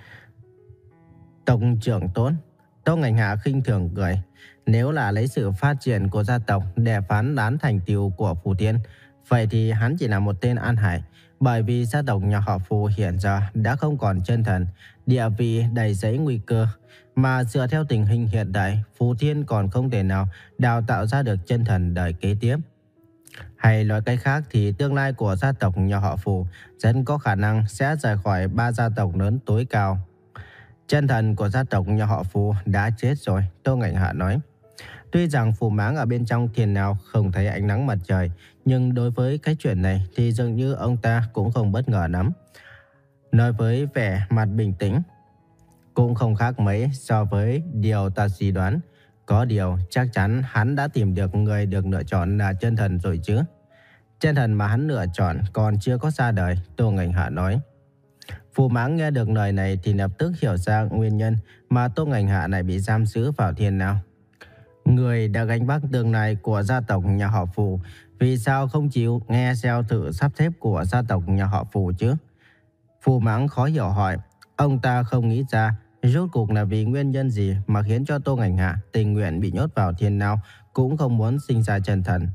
Tộc trưởng tốt. Tô Ngành Hạ khinh thường cười. Nếu là lấy sự phát triển của gia tộc để phán đoán thành tựu của Phù Thiên, vậy thì hắn chỉ là một tên ăn hại. Bởi vì gia tộc nhà họ Phù hiện giờ đã không còn chân thần, địa vị đầy giấy nguy cơ. Mà dựa theo tình hình hiện tại, Phù Thiên còn không thể nào đào tạo ra được chân thần đời kế tiếp. Hay nói cách khác thì tương lai của gia tộc nhà họ Phù rất có khả năng sẽ rời khỏi ba gia tộc lớn tối cao. Chân thần của gia tộc nhà họ Phù đã chết rồi, Tô Ngành Hạ nói. Tuy rằng Phù Mãng ở bên trong Thiên Lao không thấy ánh nắng mặt trời, nhưng đối với cái chuyện này thì dường như ông ta cũng không bất ngờ lắm. Nói với vẻ mặt bình tĩnh, cũng không khác mấy so với điều ta suy đoán. Có điều chắc chắn hắn đã tìm được người được lựa chọn là chân thần rồi chứ. Chân thần mà hắn lựa chọn còn chưa có ra đời, Tô Ngành Hạ nói. Phù Mãng nghe được lời này thì lập tức hiểu ra nguyên nhân mà Tô Ngành Hạ lại bị giam giữ vào Thiên Lao. Người đã gánh vác tương lai của gia tộc nhà họ Phù, vì sao không chịu nghe theo thử sắp xếp của gia tộc nhà họ Phù chứ? Phù Mãng khó hiểu hỏi. Ông ta không nghĩ ra rốt cuộc là vì nguyên nhân gì mà khiến cho Tô Ngành Hạ tình nguyện bị nhốt vào Thiên Lao, cũng không muốn sinh ra chân thần.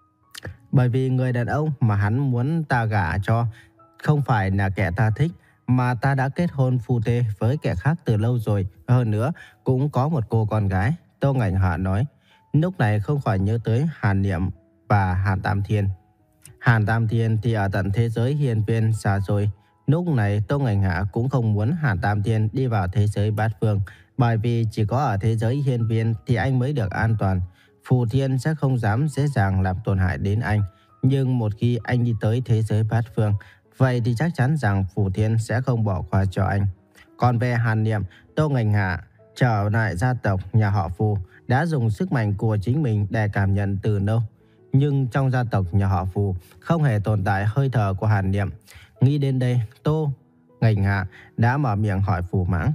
Bởi vì người đàn ông mà hắn muốn ta gả cho không phải là kẻ ta thích, mà ta đã kết hôn phu thê với kẻ khác từ lâu rồi. Hơn nữa cũng có một cô con gái, Tô Ngành Hạ nói. Lúc này không khỏi nhớ tới Hàn Niệm và Hàn Tam Thiên. Hàn Tam Thiên thì ở tận thế giới hiên viên xa xôi. Lúc này Tô Ngành Hạ cũng không muốn Hàn Tam Thiên đi vào thế giới bát phương, bởi vì chỉ có ở thế giới hiên viên thì anh mới được an toàn. Phù Thiên sẽ không dám dễ dàng làm tổn hại đến anh. Nhưng một khi anh đi tới thế giới bát phương, vậy thì chắc chắn rằng Phù Thiên sẽ không bỏ qua cho anh. Còn về Hàn Niệm, Tô Ngành Hạ trở lại gia tộc nhà họ Phù đã dùng sức mạnh của chính mình để cảm nhận từ lâu. Nhưng trong gia tộc nhà họ Phù không hề tồn tại hơi thở của Hàn Niệm. Nghĩ đến đây, Tô Ngành Hạ đã mở miệng hỏi Phù Mãng.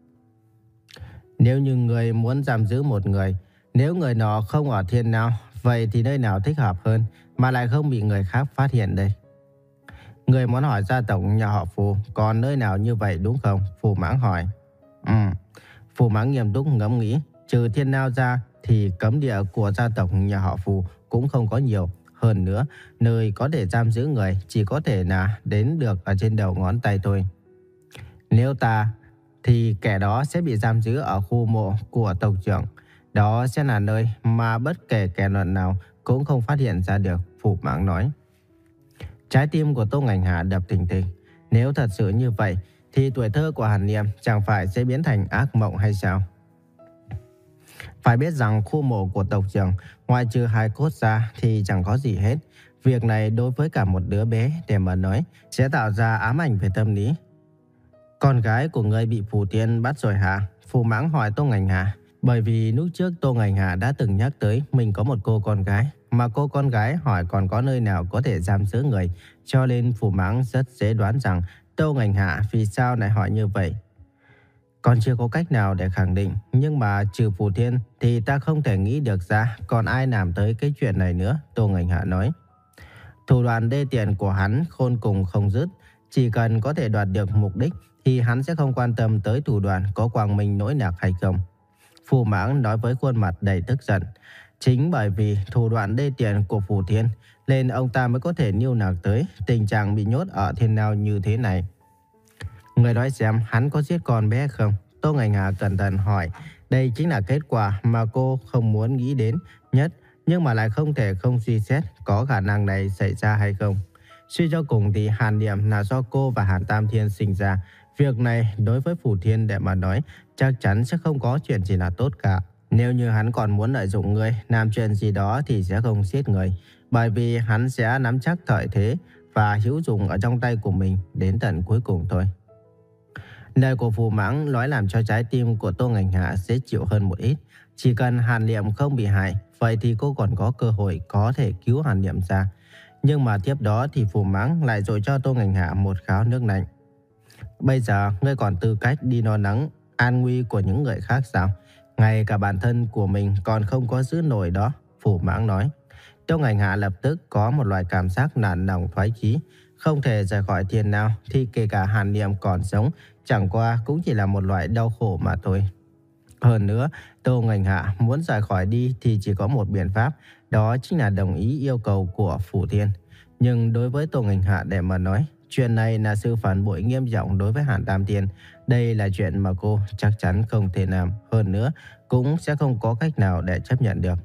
Nếu như người muốn giam giữ một người, nếu người đó không ở Thiên Lao, vậy thì nơi nào thích hợp hơn mà lại không bị người khác phát hiện đây? Người muốn hỏi gia tộc nhà họ Phù còn nơi nào như vậy đúng không? Phù Mãng hỏi. Ừ. Phù Mãng nghiêm túc ngẫm nghĩ. Trừ Thiên Lao ra thì cấm địa của gia tộc nhà họ Phù cũng không có nhiều. Hơn nữa, nơi có thể giam giữ người chỉ có thể là đến được ở trên đầu ngón tay thôi. Nếu ta thì kẻ đó sẽ bị giam giữ ở khu mộ của tộc trưởng. Đó sẽ là nơi mà bất kể kẻ luận nào cũng không phát hiện ra được, Phù Mãng nói. Trái tim của Tô Ngành Hạ đập thình thịch. Nếu thật sự như vậy thì tuổi thơ của Hàn Niệm chẳng phải sẽ biến thành ác mộng hay sao? Phải biết rằng khu mộ của tộc trưởng ngoài trừ hài cốt ra thì chẳng có gì hết. Việc này đối với cả một đứa bé để mà nói sẽ tạo ra ám ảnh về tâm lý. Con gái của ngươi bị Phù Thiên bắt rồi hả? Phù Mãng hỏi Tô Ngành Hà. Bởi vì lúc trước Tô Ngành Hà đã từng nhắc tới mình có một cô con gái, mà cô con gái hỏi còn có nơi nào có thể giam giữ người, cho nên Phù Mãng rất dễ đoán rằng Tô Ngành Hà vì sao lại hỏi như vậy. Còn chưa có cách nào để khẳng định, nhưng mà trừ Phù Thiên thì ta không thể nghĩ được ra còn ai làm tới cái chuyện này nữa, Tô Ngành Hạ nói. Thủ đoạn đê tiện của hắn khôn cùng không dứt, chỉ cần có thể đoạt được mục đích thì hắn sẽ không quan tâm tới thủ đoạn có quang minh nỗi nạc hay không. Phù Mãng nói với khuôn mặt đầy tức giận. Chính bởi vì thủ đoạn đê tiện của Phù Thiên nên ông ta mới có thể niêu nạc tới tình trạng bị nhốt ở thiên lao như thế này. Người nói xem hắn có giết con bé không? Tô Ngành Hà cẩn thận hỏi. Đây chính là kết quả mà cô không muốn nghĩ đến nhất, nhưng mà lại không thể không suy xét có khả năng này xảy ra hay không. Suy cho cùng thì Hàn Niệm là do cô và Hàn Tam Thiên sinh ra. Việc này đối với Phù Thiên để mà nói chắc chắn sẽ không có chuyện gì là tốt cả. Nếu như hắn còn muốn lợi dụng người làm chuyện gì đó thì sẽ không giết người, bởi vì hắn sẽ nắm chắc thời thế và hữu dụng ở trong tay của mình đến tận cuối cùng thôi. Lời của Phù Mãng nói làm cho trái tim của Tô Ngành Hạ dễ chịu hơn một ít. Chỉ cần Hàn Niệm không bị hại, vậy thì cô còn có cơ hội có thể cứu Hàn Niệm ra. Nhưng mà tiếp đó thì Phù Mãng lại dội cho Tô Ngành Hạ một gáo nước lạnh. Bây giờ ngươi còn tư cách đi lo lắng an nguy của những người khác sao? Ngay cả bản thân của mình còn không có giữ nổi đó, Phù Mãng nói. Tô Ngành Hạ lập tức có một loại cảm giác nản lòng thoái chí. Không thể rời khỏi thiên nào thì kể cả Hàn Niệm còn sống chẳng qua cũng chỉ là một loại đau khổ mà thôi. Hơn nữa, Tô Ngành Hạ muốn rời khỏi đi thì chỉ có một biện pháp, đó chính là đồng ý yêu cầu của Phù Thiên. Nhưng đối với Tô Ngành Hạ để mà nói, chuyện này là sự phản bội nghiêm trọng đối với Hàn Tam Thiên. Đây là chuyện mà cô chắc chắn không thể làm, hơn nữa cũng sẽ không có cách nào để chấp nhận được.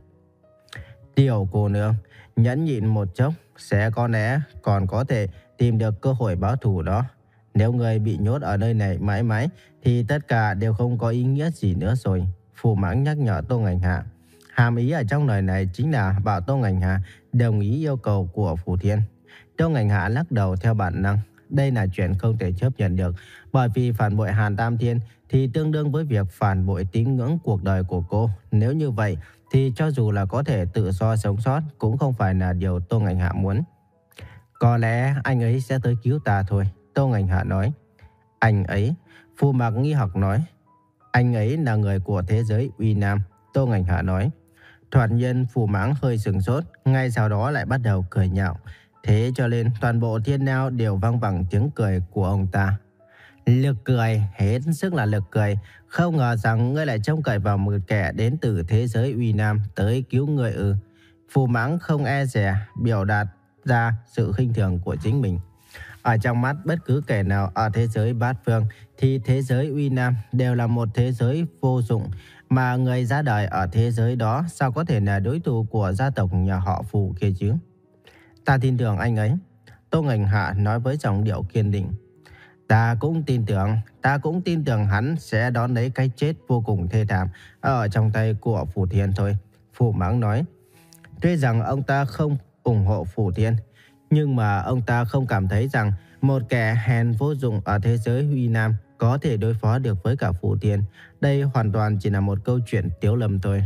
Tiểu cô nương, nhẫn nhịn một chốc sẽ có lẽ còn có thể tìm được cơ hội báo thù đó. Nếu người bị nhốt ở nơi này mãi mãi thì tất cả đều không có ý nghĩa gì nữa rồi, Phù Mãng nhắc nhở Tô Ngành Hạ. Hàm ý ở trong lời này chính là bảo Tô Ngành Hạ đồng ý yêu cầu của Phù Thiên. Tô Ngành Hạ lắc đầu theo bản năng. Đây là chuyện không thể chấp nhận được, bởi vì phản bội Hàn Tam Thiên thì tương đương với việc phản bội tín ngưỡng cuộc đời của cô. Nếu như vậy thì cho dù là có thể tự do sống sót cũng không phải là điều Tô Ngành Hạ muốn. Có lẽ anh ấy sẽ tới cứu ta thôi, Tô Ngành Hạ nói. Anh ấy? Phù Mạc nghi hoặc nói. Anh ấy là người của thế giới Uy Nam, Tô Ngành Hạ nói. Thoạt nhiên Phù Mãng hơi sừng sốt, ngay sau đó lại bắt đầu cười nhạo. Thế cho nên toàn bộ thiên lao đều vang vẳng tiếng cười của ông ta. Lực cười, hết sức là lực cười. Không ngờ rằng ngươi lại trông cậy vào một kẻ đến từ thế giới Uy Nam tới cứu ngươi ư? Phù Mãng không e dè biểu đạt ra sự khinh thường của chính mình. Ở trong mắt bất cứ kẻ nào ở thế giới bát phương thì thế giới Uy Nam đều là một thế giới vô dụng, mà người ra đời ở thế giới đó sao có thể là đối thủ của gia tộc nhà họ Phù kia chứ? Ta tin tưởng anh ấy, Tô Ngành Hạ nói với giọng điệu kiên định. Ta cũng tin tưởng, ta cũng tin tưởng hắn sẽ đón lấy cái chết vô cùng thê thảm ở trong tay của Phù Thiên thôi, Phù Mãng nói. Tuy rằng ông ta không ủng hộ Phù Thiên, nhưng mà ông ta không cảm thấy rằng một kẻ hèn vô dụng ở thế giới Huy Nam có thể đối phó được với cả Phù Thiên. Đây hoàn toàn chỉ là một câu chuyện tiếu lâm thôi.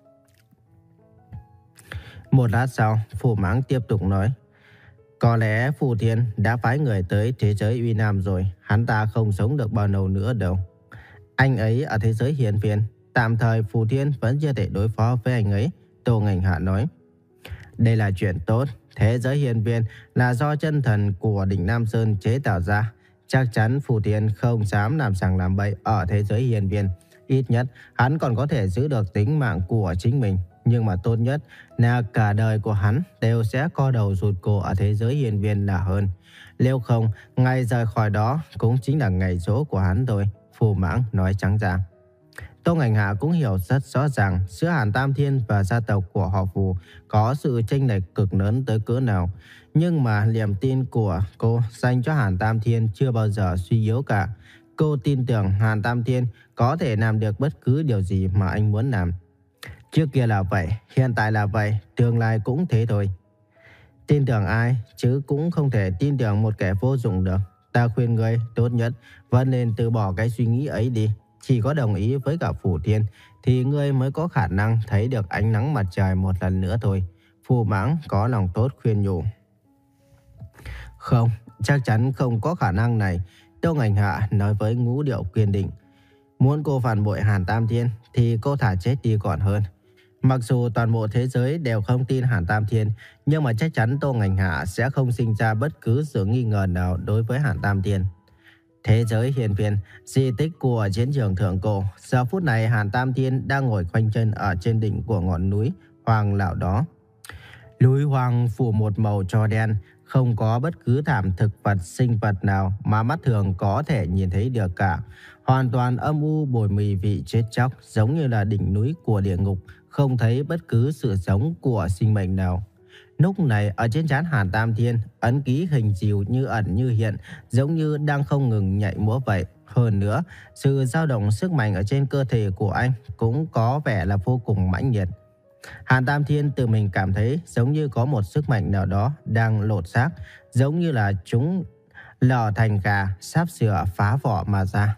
Một lát sau, Phù Mãng tiếp tục nói. Có lẽ Phù Thiên đã phái người tới thế giới Uy Nam rồi, hắn ta không sống được bao lâu nữa đâu. Anh ấy ở thế giới Hiền Viên, tạm thời Phù Thiên vẫn chưa thể đối phó với anh ấy, Tô Ngành Hạ nói. Đây là chuyện tốt, thế giới Hiền Viên là do chân thần của đỉnh Nam Sơn chế tạo ra. Chắc chắn Phù Thiên không dám làm sằng làm bậy ở thế giới Hiền Viên. Ít nhất hắn còn có thể giữ được tính mạng của chính mình. Nhưng mà tốt nhất là cả đời của hắn đều sẽ co đầu rụt cổ ở thế giới Hiền Viên là hơn. Nếu không, ngày rời khỏi đó cũng chính là ngày số của hắn thôi, Phù Mãng nói trắng ra. Tô Ngành Hạ cũng hiểu rất rõ ràng giữa Hàn Tam Thiên và gia tộc của họ Phù có sự chênh lệch cực lớn tới cỡ nào. Nhưng mà niềm tin của cô dành cho Hàn Tam Thiên chưa bao giờ suy yếu cả. Cô tin tưởng Hàn Tam Thiên có thể làm được bất cứ điều gì mà anh muốn làm. Trước kia là vậy, hiện tại là vậy, tương lai cũng thế thôi. Tin tưởng ai, chứ cũng không thể tin tưởng một kẻ vô dụng được. Ta khuyên ngươi tốt nhất vẫn nên từ bỏ cái suy nghĩ ấy đi. Chỉ có đồng ý với cả Phủ Thiên thì ngươi mới có khả năng thấy được ánh nắng mặt trời một lần nữa thôi. Phù Mãng có lòng tốt khuyên nhủ. Không, chắc chắn không có khả năng này. Tô Ngành Hạ nói với ngũ điệu kiên định. Muốn cô phản bội Hàn Tam Thiên thì cô thả chết đi còn hơn. Mặc dù toàn bộ thế giới đều không tin Hàn Tam Thiên, nhưng mà chắc chắn Tô Ngành Hạ sẽ không sinh ra bất cứ sự nghi ngờ nào đối với Hàn Tam Thiên. Thế giới hiền viên, di tích của chiến trường thượng cổ. Giờ phút này Hàn Tam Thiên đang ngồi khoanh chân ở trên đỉnh của ngọn núi Hoàng Lão đó. Núi Hoàng phủ một màu tro đen, không có bất cứ thảm thực vật sinh vật nào mà mắt thường có thể nhìn thấy được cả. Hoàn toàn âm u bồi mì vị chết chóc, giống như là đỉnh núi của địa ngục, không thấy bất cứ sự sống của sinh mệnh nào. Lúc này ở trên trán Hàn Tam Thiên, ấn ký hình dịu như ẩn như hiện, giống như đang không ngừng nhảy múa vậy. Hơn nữa, sự dao động sức mạnh ở trên cơ thể của anh cũng có vẻ là vô cùng mãnh liệt. Hàn Tam Thiên tự mình cảm thấy giống như có một sức mạnh nào đó đang lột xác, giống như là chúng lở thành gà sắp sửa phá vỏ mà ra.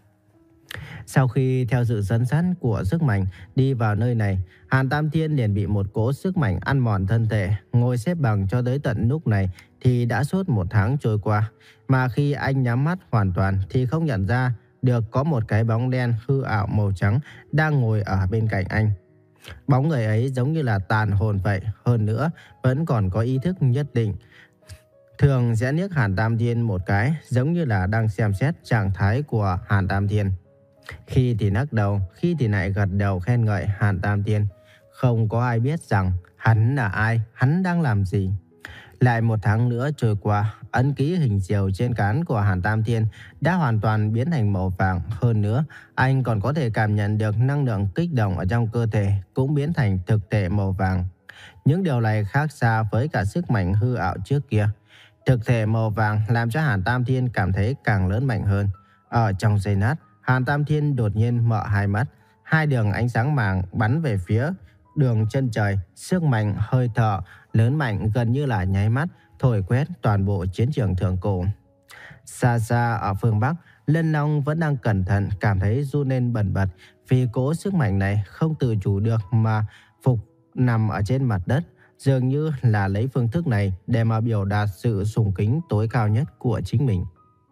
Sau khi theo sự dẫn dắt của sức mạnh đi vào nơi này, Hàn Tam Thiên liền bị một cỗ sức mạnh ăn mòn thân thể. Ngồi xếp bằng cho tới tận lúc này thì đã suốt một tháng trôi qua. Mà khi anh nhắm mắt hoàn toàn thì không nhận ra được có một cái bóng đen hư ảo màu trắng đang ngồi ở bên cạnh anh. Bóng người ấy giống như là tàn hồn vậy. Hơn nữa vẫn còn có ý thức nhất định. Thường sẽ liếc Hàn Tam Thiên một cái, giống như là đang xem xét trạng thái của Hàn Tam Thiên. Khi thì lắc đầu, khi thì lại gật đầu khen ngợi Hàn Tam Thiên. Không có ai biết rằng hắn là ai, hắn đang làm gì. Lại một tháng nữa trôi qua, ấn ký hình diều trên trán của Hàn Tam Thiên đã hoàn toàn biến thành màu vàng. Hơn nữa, anh còn có thể cảm nhận được năng lượng kích động ở trong cơ thể cũng biến thành thực thể màu vàng. Những điều này khác xa với cả sức mạnh hư ảo trước kia. Thực thể màu vàng làm cho Hàn Tam Thiên cảm thấy càng lớn mạnh hơn. Ở trong giây lát, Hàn Tam Thiên đột nhiên mở hai mắt, hai đường ánh sáng vàng bắn về phía đường chân trời, sức mạnh hơi thở lớn mạnh gần như là nháy mắt thổi quét toàn bộ chiến trường thượng cổ. Xa xa ở phương Bắc, Lân Long vẫn đang cẩn thận cảm thấy run lên bần bật vì cỗ sức mạnh này không tự chủ được mà phục nằm ở trên mặt đất, dường như là lấy phương thức này để mà biểu đạt sự sùng kính tối cao nhất của chính mình.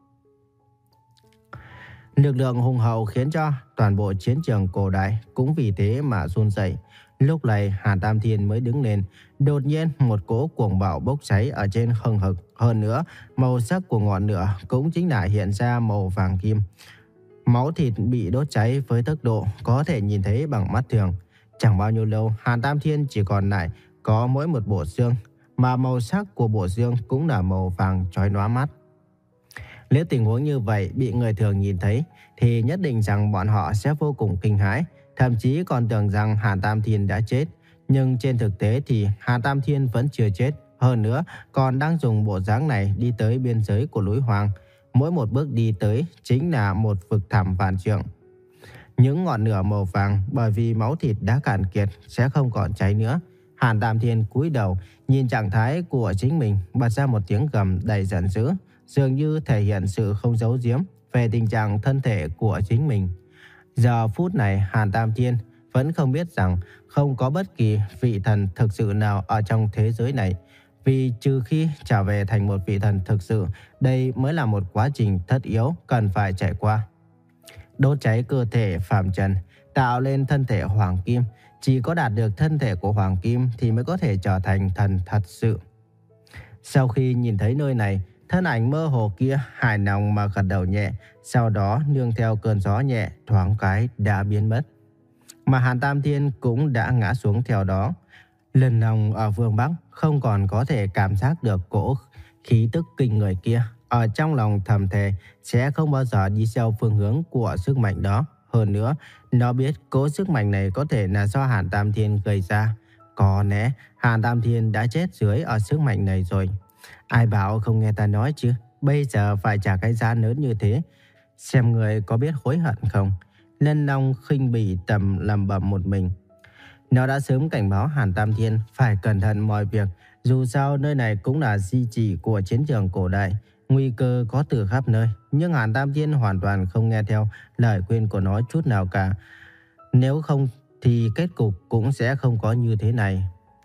Lực lượng hùng hậu khiến cho toàn bộ chiến trường cổ đại cũng vì thế mà run rẩy. Lúc này Hàn Tam Thiên mới đứng lên, đột nhiên một cỗ cuồng bạo bốc cháy ở trên hừng hực. Hơn nữa, màu sắc của ngọn lửa cũng chính là hiện ra màu vàng kim. Máu thịt bị đốt cháy với tốc độ có thể nhìn thấy bằng mắt thường. Chẳng bao nhiêu lâu, Hàn Tam Thiên chỉ còn lại có mỗi một bộ xương, mà màu sắc của bộ xương cũng là màu vàng chói lóa mắt. Nếu tình huống như vậy bị người thường nhìn thấy thì nhất định rằng bọn họ sẽ vô cùng kinh hãi, thậm chí còn tưởng rằng Hàn Tam Thiên đã chết. Nhưng trên thực tế thì Hàn Tam Thiên vẫn chưa chết, hơn nữa còn đang dùng bộ dáng này đi tới biên giới của núi Hoàng. Mỗi một bước đi tới chính là một vực thẳm vạn trượng. Những ngọn lửa màu vàng bởi vì máu thịt đã cạn kiệt sẽ không còn cháy nữa. Hàn Tam Thiên cúi đầu nhìn trạng thái của chính mình, bật ra một tiếng gầm đầy giận dữ, dường như thể hiện sự không giấu giếm về tình trạng thân thể của chính mình. Giờ phút này Hàn Tam Thiên vẫn không biết rằng không có bất kỳ vị thần thực sự nào ở trong thế giới này. Vì trừ khi trở về thành một vị thần thực sự, đây mới là một quá trình tất yếu cần phải trải qua. Đốt cháy cơ thể phàm trần, tạo lên thân thể hoàng kim. Chỉ có đạt được thân thể của hoàng kim thì mới có thể trở thành thần thật sự. Sau khi nhìn thấy nơi này, thân ảnh mơ hồ kia hài lòng mà gật đầu nhẹ, sau đó nương theo cơn gió nhẹ thoáng cái đã biến mất. Mà Hàn Tam Thiên cũng đã ngã xuống theo đó. Lần lòng ở phương Bắc không còn có thể cảm giác được cỗ khí tức kinh người kia. Ở trong lòng thầm thề sẽ không bao giờ đi theo phương hướng của sức mạnh đó. Hơn nữa, nó biết cỗ sức mạnh này có thể là do Hàn Tam Thiên gây ra. Có lẽ Hàn Tam Thiên đã chết dưới ở sức mạnh này rồi. Ai bảo không nghe ta nói chứ. Bây giờ phải trả cái giá lớn như thế. Xem người có biết hối hận không? Lân Long khinh bỉ tầm lầm bầm một mình. Nó đã sớm cảnh báo Hàn Tam Thiên phải cẩn thận mọi việc, Dù sao nơi này cũng là di chỉ của chiến trường cổ đại, nguy cơ có từ khắp nơi. Nhưng Hàn Tam Thiên hoàn toàn không nghe theo lời khuyên của nó chút nào cả. Nếu không thì kết cục cũng sẽ không có như thế này.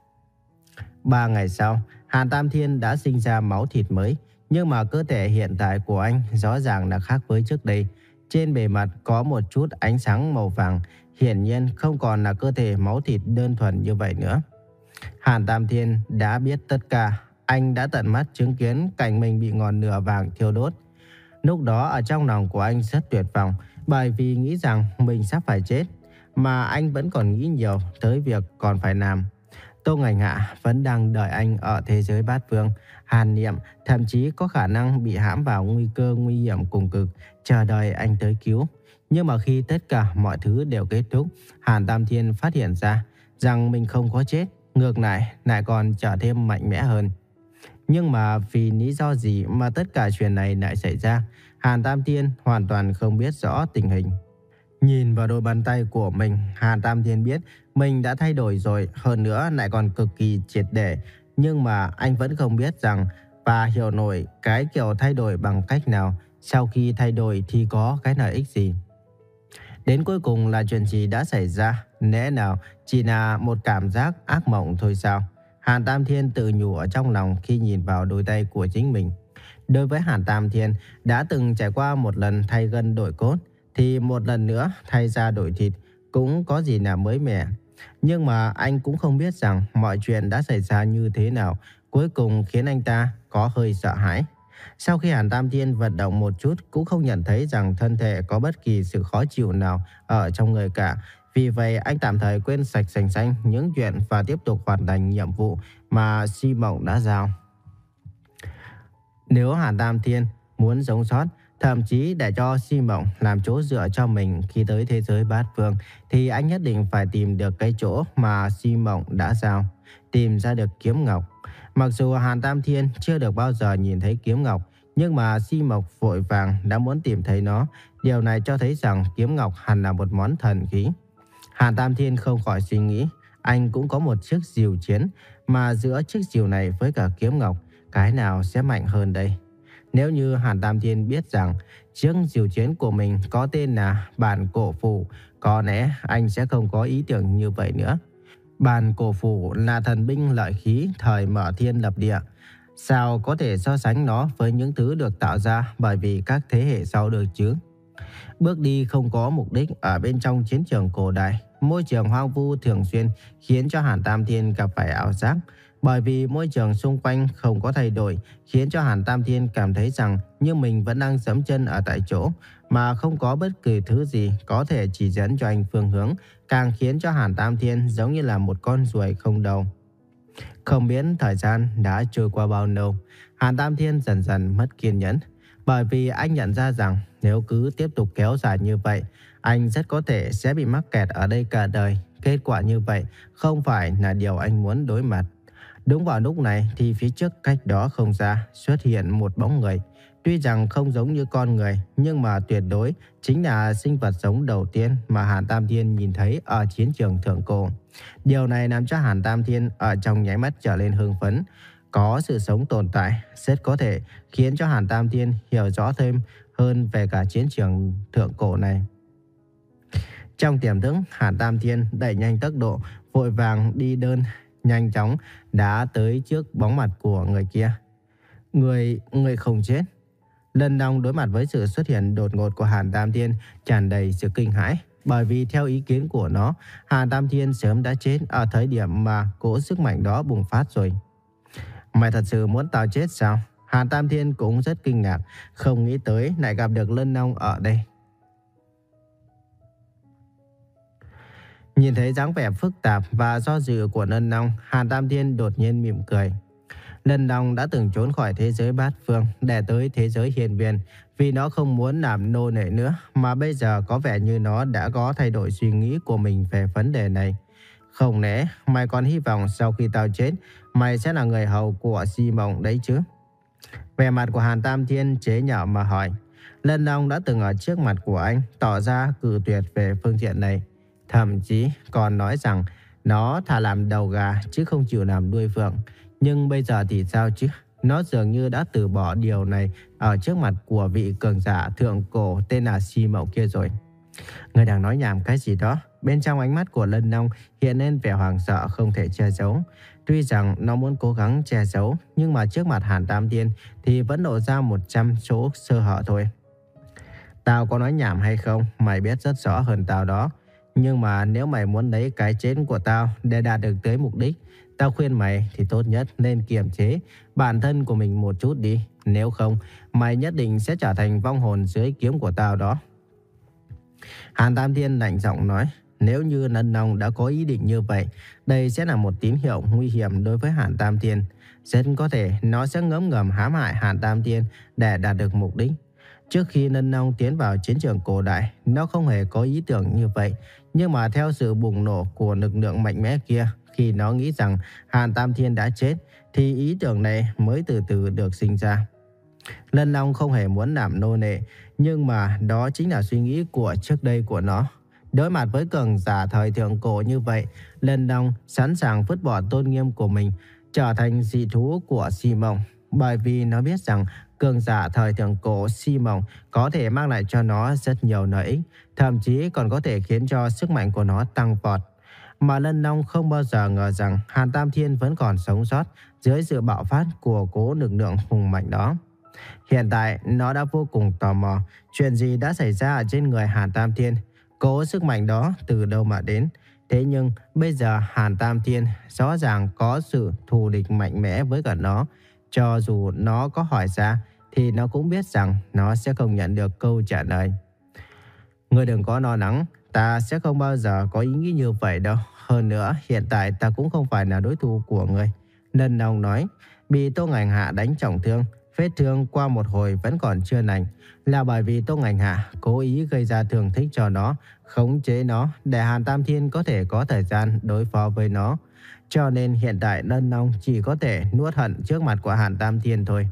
Ba ngày sau, Hàn Tam Thiên đã sinh ra máu thịt mới. Nhưng mà cơ thể hiện tại của anh rõ ràng là khác với trước đây. Trên bề mặt có một chút ánh sáng màu vàng, hiển nhiên không còn là cơ thể máu thịt đơn thuần như vậy nữa. Hàn Tam Thiên đã biết tất cả. Anh đã tận mắt chứng kiến cảnh mình bị ngọn lửa vàng thiêu đốt. Lúc đó ở trong lòng của anh rất tuyệt vọng, bởi vì nghĩ rằng mình sắp phải chết, mà anh vẫn còn nghĩ nhiều tới việc còn phải làm. Tô Ngành Hạ vẫn đang đợi anh ở thế giới bát phương. Hàn Niệm thậm chí có khả năng bị hãm vào nguy cơ nguy hiểm cùng cực, chờ đợi anh tới cứu. Nhưng mà khi tất cả mọi thứ đều kết thúc, Hàn Tam Thiên phát hiện ra rằng mình không có chết, ngược lại lại còn trở thêm mạnh mẽ hơn. Nhưng mà vì lý do gì mà tất cả chuyện này lại xảy ra, Hàn Tam Thiên hoàn toàn không biết rõ tình hình. Nhìn vào đôi bàn tay của mình, Hàn Tam Thiên biết mình đã thay đổi rồi, hơn nữa lại còn cực kỳ triệt để. Nhưng mà anh vẫn không biết rằng và hiểu nổi cái kiểu thay đổi bằng cách nào, sau khi thay đổi thì có cái lợi ích gì. Đến cuối cùng là chuyện gì đã xảy ra, lẽ nào chỉ là một cảm giác ác mộng thôi sao? Hàn Tam Thiên tự nhủ ở trong lòng khi nhìn vào đôi tay của chính mình. Đối với Hàn Tam Thiên đã từng trải qua một lần thay gân đổi cốt, thì một lần nữa thay da đổi thịt cũng có gì là mới mẻ. Nhưng mà anh cũng không biết rằng mọi chuyện đã xảy ra như thế nào, cuối cùng khiến anh ta có hơi sợ hãi. Sau khi Hàn Tam Thiên vận động một chút cũng không nhận thấy rằng thân thể có bất kỳ sự khó chịu nào ở trong người cả. Vì vậy anh tạm thời quên sạch sành xanh những chuyện và tiếp tục hoàn thành nhiệm vụ mà Si Mộng đã giao. Nếu Hàn Tam Thiên muốn sống sót, thậm chí để cho Si Mộng làm chỗ dựa cho mình khi tới thế giới bát phương, thì anh nhất định phải tìm được cái chỗ mà Si Mộng đã giao, tìm ra được kiếm ngọc. Mặc dù Hàn Tam Thiên chưa được bao giờ nhìn thấy kiếm ngọc, nhưng mà Si Mộng vội vàng đã muốn tìm thấy nó. Điều này cho thấy rằng kiếm ngọc hẳn là một món thần khí. Hàn Tam Thiên không khỏi suy nghĩ, anh cũng có một chiếc diều chiến, mà giữa chiếc diều này với cả kiếm ngọc, cái nào sẽ mạnh hơn đây? Nếu như Hàn Tam Thiên biết rằng chiếc diều chiến của mình có tên là Bàn Cổ Phủ, có lẽ anh sẽ không có ý tưởng như vậy nữa. Bàn Cổ Phủ là thần binh lợi khí thời mở thiên lập địa. Sao có thể so sánh nó với những thứ được tạo ra bởi vì các thế hệ sau được chứ? Bước đi không có mục đích ở bên trong chiến trường cổ đại, môi trường hoang vu thường xuyên khiến cho Hàn Tam Thiên gặp phải ảo giác. Bởi vì môi trường xung quanh không có thay đổi, khiến cho Hàn Tam Thiên cảm thấy rằng như mình vẫn đang giẫm chân ở tại chỗ, mà không có bất kỳ thứ gì có thể chỉ dẫn cho anh phương hướng, càng khiến cho Hàn Tam Thiên giống như là một con ruồi không đầu. Không biết thời gian đã trôi qua bao lâu, Hàn Tam Thiên dần dần mất kiên nhẫn, bởi vì anh nhận ra rằng nếu cứ tiếp tục kéo dài như vậy, anh rất có thể sẽ bị mắc kẹt ở đây cả đời. Kết quả như vậy không phải là điều anh muốn đối mặt. Đúng vào lúc này thì phía trước cách đó không xa xuất hiện một bóng người. Tuy rằng không giống như con người, nhưng mà tuyệt đối chính là sinh vật sống đầu tiên mà Hàn Tam Thiên nhìn thấy ở chiến trường thượng cổ. Điều này làm cho Hàn Tam Thiên ở trong nháy mắt trở lên hưng phấn. Có sự sống tồn tại rất có thể khiến cho Hàn Tam Thiên hiểu rõ thêm hơn về cả chiến trường thượng cổ này. Trong tiềm thức, Hàn Tam Thiên đẩy nhanh tốc độ, vội vàng đi đơn, nhanh chóng đã tới trước bóng mặt của người kia. Người, người không chết. Lần đầu đối mặt với sự xuất hiện đột ngột của Hàn Tam Thiên tràn đầy sự kinh hãi, bởi vì theo ý kiến của nó, Hàn Tam Thiên sớm đã chết ở thời điểm mà cỗ sức mạnh đó bùng phát rồi. Mày thật sự muốn tao chết sao? Hàn Tam Thiên cũng rất kinh ngạc, không nghĩ tới lại gặp được Lân Long ở đây. Nhìn thấy dáng vẻ phức tạp và do dự của Lân Long, Hàn Tam Thiên đột nhiên mỉm cười. Lân Long đã từng trốn khỏi thế giới bát phương để tới thế giới hiền viên, vì nó không muốn làm nô lệ nữa, mà bây giờ có vẻ như nó đã có thay đổi suy nghĩ của mình về vấn đề này. Không lẽ mày còn hy vọng sau khi tao chết, mày sẽ là người hầu của Si Mộng đấy chứ? Vẻ mặt của Hàn Tam Thiên chế nhạo mà hỏi. Lân Long đã từng ở trước mặt của anh tỏ ra cự tuyệt về phương diện này, thậm chí còn nói rằng nó thà làm đầu gà chứ không chịu làm đuôi phượng. Nhưng bây giờ thì sao chứ? Nó dường như đã từ bỏ điều này ở trước mặt của vị cường giả thượng cổ tên là Si Mậu kia rồi. Người đang nói nhảm cái gì đó. Bên trong ánh mắt của Lân Long hiện lên vẻ hoảng sợ không thể che giấu. Tuy rằng nó muốn cố gắng che giấu, nhưng mà trước mặt Hàn Tam Thiên thì vẫn lộ ra một trăm chỗ sơ hở thôi. Tao có nói nhảm hay không, mày biết rất rõ hơn tao đó. Nhưng mà nếu mày muốn lấy cái chết của tao để đạt được tới mục đích, tao khuyên mày thì tốt nhất nên kiềm chế bản thân của mình một chút đi. Nếu không, mày nhất định sẽ trở thành vong hồn dưới kiếm của tao đó. Hàn Tam Thiên lạnh giọng nói. Nếu như Lân Long đã có ý định như vậy, đây sẽ là một tín hiệu nguy hiểm đối với Hàn Tam Thiên. Rất có thể nó sẽ ngấm ngầm hãm hại Hàn Tam Thiên để đạt được mục đích. Trước khi Lân Long tiến vào chiến trường cổ đại, nó không hề có ý tưởng như vậy. Nhưng mà theo sự bùng nổ của lực lượng mạnh mẽ kia, khi nó nghĩ rằng Hàn Tam Thiên đã chết, thì ý tưởng này mới từ từ được sinh ra. Lân Long không hề muốn làm nô lệ, nhưng mà đó chính là suy nghĩ của trước đây của nó. Đối mặt với cường giả thời thượng cổ như vậy, Lân Long sẵn sàng vứt bỏ tôn nghiêm của mình, trở thành dị thú của Si Mộng. Bởi vì nó biết rằng cường giả thời thượng cổ Si Mộng có thể mang lại cho nó rất nhiều lợi ích, thậm chí còn có thể khiến cho sức mạnh của nó tăng vọt. Mà Lân Long không bao giờ ngờ rằng Hàn Tam Thiên vẫn còn sống sót dưới sự bạo phát của cố lực lượng hùng mạnh đó. Hiện tại nó đã vô cùng tò mò chuyện gì đã xảy ra ở trên người Hàn Tam Thiên, cố sức mạnh đó từ đâu mà đến. Thế nhưng bây giờ Hàn Tam Thiên rõ ràng có sự thù địch mạnh mẽ với cả nó. Cho dù nó có hỏi ra thì nó cũng biết rằng nó sẽ không nhận được câu trả lời. Ngươi đừng có lo lắng, ta sẽ không bao giờ có ý nghĩ như vậy đâu. Hơn nữa hiện tại ta cũng không phải là đối thủ của ngươi. Lân Long nói. Bị Tô Ngành Hạ đánh trọng thương, vết thương qua một hồi vẫn còn chưa lành, là bởi vì Tô Ngành Hạ cố ý gây ra thương tích cho nó, khống chế nó để Hàn Tam Thiên có thể có thời gian đối phó với nó. Cho nên hiện tại Lân Long chỉ có thể nuốt hận trước mặt của Hàn Tam Thiên thôi.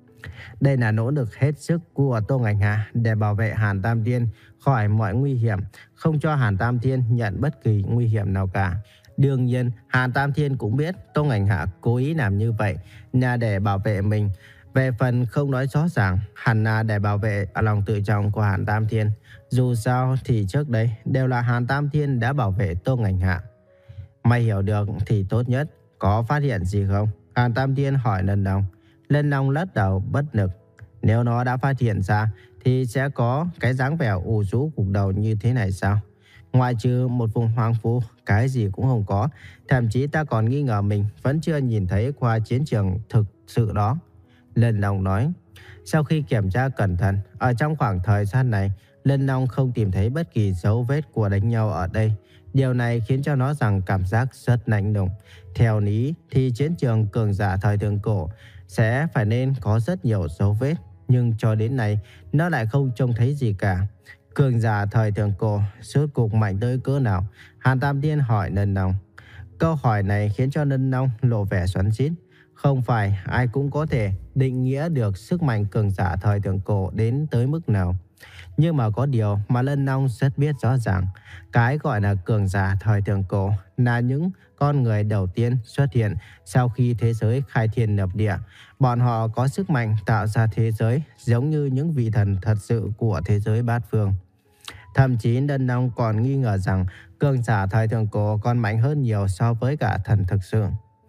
Đây là nỗ lực hết sức của Tô Ngành Hạ để bảo vệ Hàn Tam Thiên khỏi mọi nguy hiểm, không cho Hàn Tam Thiên nhận bất kỳ nguy hiểm nào cả. Đương nhiên, Hàn Tam Thiên cũng biết Tô Ngành Hạ cố ý làm như vậy là để bảo vệ mình. Về phần không nói rõ ràng, hẳn là để bảo vệ lòng tự trọng của Hàn Tam Thiên. Dù sao thì trước đây đều là Hàn Tam Thiên đã bảo vệ Tô Ngành Hạ. Mày hiểu được thì tốt nhất. Có phát hiện gì không? Hàn Tam Thiên hỏi Lân Long. Lân Long lắc đầu bất lực. Nếu nó đã phát hiện ra thì sẽ có cái dáng vẻ ủ rũ cục đầu như thế này sao? Ngoại trừ một vùng hoang vu, cái gì cũng không có. Thậm chí ta còn nghi ngờ mình vẫn chưa nhìn thấy qua chiến trường thực sự đó. Lân Long nói. Sau khi kiểm tra cẩn thận, ở trong khoảng thời gian này, Lân Long không tìm thấy bất kỳ dấu vết của đánh nhau ở đây. Điều này khiến cho nó rằng cảm giác rất lạnh lùng. Theo lý thì chiến trường cường giả thời thượng cổ sẽ phải nên có rất nhiều dấu vết, nhưng cho đến nay nó lại không trông thấy gì cả. Cường giả thời thượng cổ rốt cuộc mạnh tới cỡ nào? Hàn Tam Thiên hỏi Lân Long. Câu hỏi này khiến cho Lân Long lộ vẻ xoắn xuýt. Không phải ai cũng có thể định nghĩa được sức mạnh cường giả thời thượng cổ đến tới mức nào. Nhưng mà có điều mà Lân Long rất biết rõ ràng. Cái gọi là cường giả thời thượng cổ là những con người đầu tiên xuất hiện sau khi thế giới khai thiên lập địa. Bọn họ có sức mạnh tạo ra thế giới giống như những vị thần thật sự của thế giới bát phương. Thậm chí Lân Long còn nghi ngờ rằng cường giả thời thượng cổ còn mạnh hơn nhiều so với cả thần thực sự.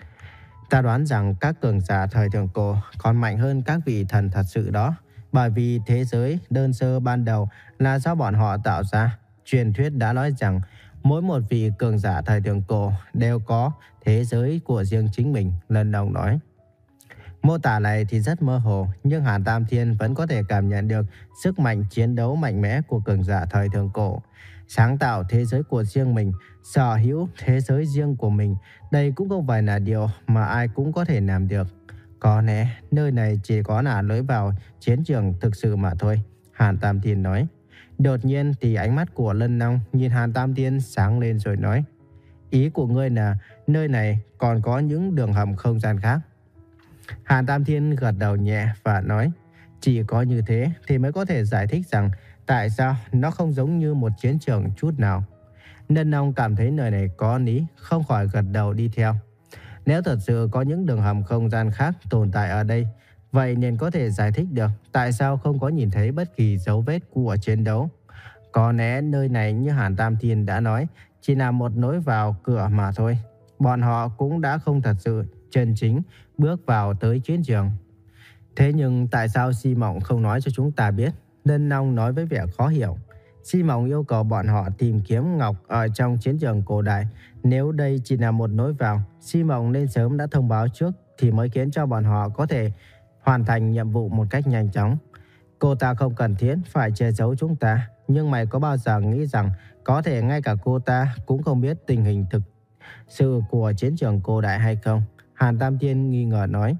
Ta đoán rằng các cường giả thời thượng cổ còn mạnh hơn các vị thần thật sự đó, bởi vì thế giới đơn sơ ban đầu là do bọn họ tạo ra. Truyền thuyết đã nói rằng mỗi một vị cường giả thời thượng cổ đều có thế giới của riêng chính mình, Lân Long nói. Mô tả này thì rất mơ hồ, nhưng Hàn Tam Thiên vẫn có thể cảm nhận được sức mạnh chiến đấu mạnh mẽ của cường giả thời thượng cổ. Sáng tạo thế giới của riêng mình, sở hữu thế giới riêng của mình, đây cũng không phải là điều mà ai cũng có thể làm được. Có lẽ nơi này chỉ có là lối vào chiến trường thực sự mà thôi, Hàn Tam Thiên nói. Đột nhiên thì ánh mắt của Lân Long nhìn Hàn Tam Thiên sáng lên rồi nói. Ý của ngươi là nơi này còn có những đường hầm không gian khác? Hàn Tam Thiên gật đầu nhẹ và nói. Chỉ có như thế thì mới có thể giải thích rằng tại sao nó không giống như một chiến trường chút nào. Lân Long cảm thấy nơi này có lý, không khỏi gật đầu đi theo. Nếu thật sự có những đường hầm không gian khác tồn tại ở đây, vậy nên có thể giải thích được tại sao không có nhìn thấy bất kỳ dấu vết của chiến đấu. Có lẽ nơi này như Hàn Tam Thiên đã nói, chỉ là một lối vào cửa mà thôi. Bọn họ cũng đã không thật sự chân chính bước vào tới chiến trường. Thế nhưng tại sao Si Mộng không nói cho chúng ta biết? Lân Long nói với vẻ khó hiểu. Si Mộng yêu cầu bọn họ tìm kiếm ngọc ở trong chiến trường cổ đại. Nếu đây chỉ là một lối vào, Si Mộng nên sớm đã thông báo trước thì mới khiến cho bọn họ có thể hoàn thành nhiệm vụ một cách nhanh chóng. Cô ta không cần thiết phải che giấu chúng ta, nhưng mày có bao giờ nghĩ rằng có thể ngay cả cô ta cũng không biết tình hình thực sự của chiến trường cổ đại hay không? Hàn Tam Thiên nghi ngờ nói.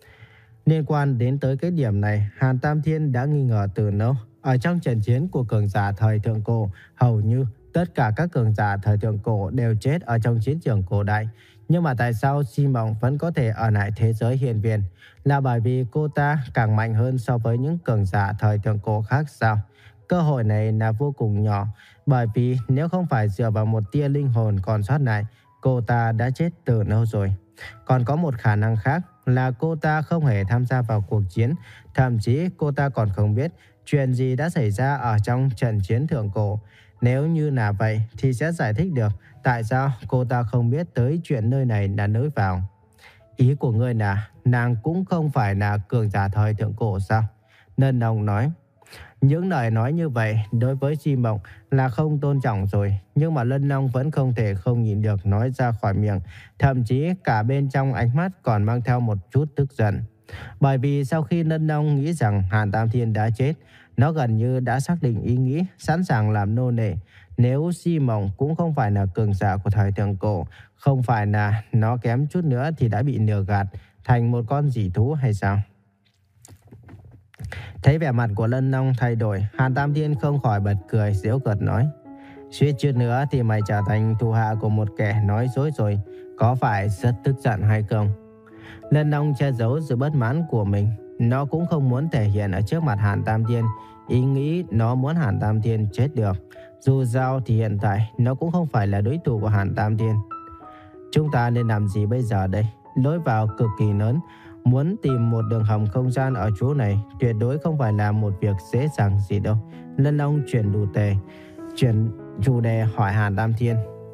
Liên quan đến tới cái điểm này, Hàn Tam Thiên đã nghi ngờ từ lâu. Ở trong trận chiến của cường giả thời thượng cổ, hầu như tất cả các cường giả thời thượng cổ đều chết ở trong chiến trường cổ đại. Nhưng mà tại sao Si Mộng vẫn có thể ở lại thế giới hiền viên? Là bởi vì cô ta càng mạnh hơn so với những cường giả thời thượng cổ khác sao? Cơ hội này là vô cùng nhỏ, bởi vì nếu không phải dựa vào một tia linh hồn còn sót lại, cô ta đã chết từ lâu rồi. Còn có một khả năng khác là cô ta không hề tham gia vào cuộc chiến, thậm chí cô ta còn không biết chuyện gì đã xảy ra ở trong trận chiến thượng cổ. Nếu như là vậy thì sẽ giải thích được tại sao cô ta không biết tới chuyện nơi này là lối vào. Ý của ngươi là nàng cũng không phải là cường giả thời thượng cổ sao? Lân Long nói. Những lời nói như vậy đối với Si Mộng là không tôn trọng rồi, nhưng mà Lân Long vẫn không thể không nhịn được nói ra khỏi miệng, thậm chí cả bên trong ánh mắt còn mang theo một chút tức giận. Bởi vì sau khi Lân Long nghĩ rằng Hàn Tam Thiên đã chết, nó gần như đã xác định ý nghĩ sẵn sàng làm nô lệ. Nếu Si Mộng cũng không phải là cường giả của thời thượng cổ, không phải là nó kém chút nữa thì đã bị lừa gạt thành một con dị thú hay sao? Thấy vẻ mặt của Lân Long thay đổi, Hàn Tam Thiên không khỏi bật cười giễu cợt nói. Suýt chút nữa thì mày trở thành thủ hạ của một kẻ nói dối rồi, có phải rất tức giận hay không? Lân Long che giấu sự bất mãn của mình. Nó cũng không muốn thể hiện ở trước mặt Hàn Tam Thiên ý nghĩ nó muốn Hàn Tam Thiên chết được. Dù sao thì hiện tại nó cũng không phải là đối thủ của Hàn Tam Thiên. Chúng ta nên làm gì bây giờ đây? Lối vào cực kỳ lớn, muốn tìm một đường hầm không gian ở chỗ này tuyệt đối không phải là một việc dễ dàng gì đâu. Lân Long chuyển đủ tề, chuyển chủ đề hỏi Hàn Tam Thiên.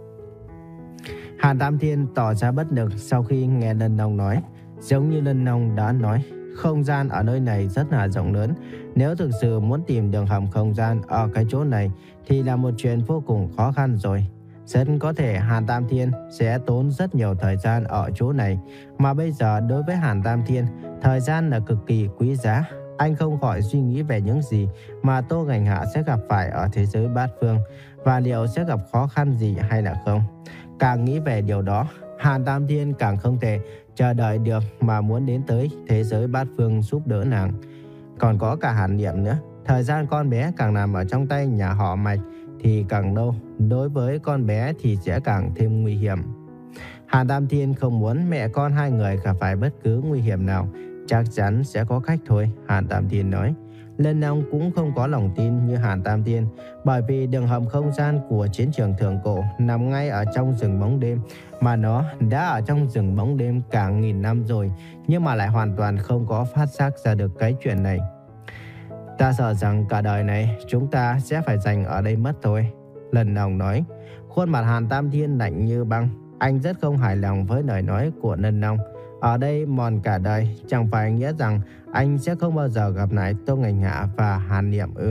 Hàn Tam Thiên tỏ ra bất lực sau khi nghe Lân Long nói. Giống như Lân Long đã nói, không gian ở nơi này rất là rộng lớn. Nếu thực sự muốn tìm đường hầm không gian ở cái chỗ này thì là một chuyện vô cùng khó khăn rồi. Rất có thể Hàn Tam Thiên sẽ tốn rất nhiều thời gian ở chỗ này. Mà bây giờ đối với Hàn Tam Thiên, thời gian là cực kỳ quý giá. Anh không khỏi suy nghĩ về những gì mà Tô Ngành Hạ sẽ gặp phải ở thế giới bát phương, và liệu sẽ gặp khó khăn gì hay là không. Càng nghĩ về điều đó, Hàn Tam Thiên càng không thể chờ đợi được mà muốn đến tới thế giới bát phương giúp đỡ nàng. Còn có cả Hàn Niệm nữa. Thời gian con bé càng nằm ở trong tay nhà họ Mạch thì càng lâu, đối với con bé thì sẽ càng thêm nguy hiểm. Hàn Tam Thiên không muốn mẹ con hai người gặp phải bất cứ nguy hiểm nào. Chắc chắn sẽ có cách thôi, Hàn Tam Thiên nói. Lân Long cũng không có lòng tin như Hàn Tam Thiên, bởi vì đường hầm không gian của chiến trường thượng cổ nằm ngay ở trong rừng bóng đêm, mà nó đã ở trong rừng bóng đêm cả nghìn năm rồi, nhưng mà lại hoàn toàn không có phát giác ra được cái chuyện này. Ta sợ rằng cả đời này chúng ta sẽ phải dành ở đây mất thôi, Lân Long nói. Khuôn mặt Hàn Tam Thiên lạnh như băng. Anh rất không hài lòng với lời nói của Lân Long. Ở đây mòn cả đời chẳng phải nghĩa rằng anh sẽ không bao giờ gặp lại Tô Ngành Hạ và Hàn Niệm ư?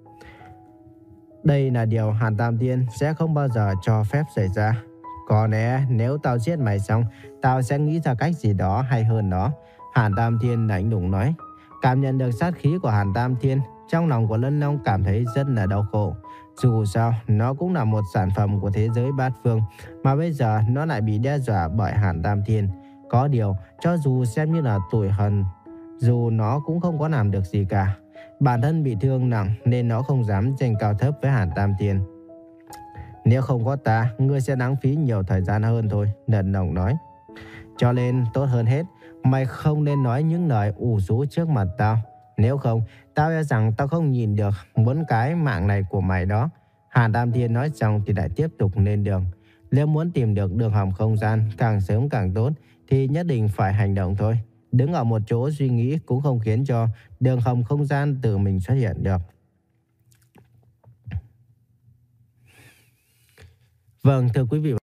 Đây là điều Hàn Tam Thiên sẽ không bao giờ cho phép xảy ra. Có lẽ nếu tao giết mày xong, tao sẽ nghĩ ra cách gì đó hay hơn đó, Hàn Tam Thiên lạnh lùng nói. Cảm nhận được sát khí của Hàn Tam Thiên, trong lòng của Lân Long cảm thấy rất là đau khổ. Dù sao, nó cũng là một sản phẩm của thế giới bát phương, mà bây giờ nó lại bị đe dọa bởi Hàn Tam Thiên. Có điều, cho dù xem như là tủi hờn, dù nó cũng không có làm được gì cả. Bản thân bị thương nặng nên nó không dám tranh cao thấp với Hàn Tam Thiên. Nếu không có ta, ngươi sẽ lãng phí nhiều thời gian hơn thôi, Lân Long nói. Cho nên tốt hơn hết, mày không nên nói những lời ủ rũ trước mặt tao. Nếu không, tao e rằng tao không nhìn được muốn cái mạng này của mày đó. Hàn Tam Thiên nói xong thì lại tiếp tục lên đường. Nếu muốn tìm được đường hầm không gian càng sớm càng tốt, thì nhất định phải hành động thôi. Đứng ở một chỗ suy nghĩ cũng không khiến cho đường hầm không gian tự mình xuất hiện được. Vâng, thưa quý vị.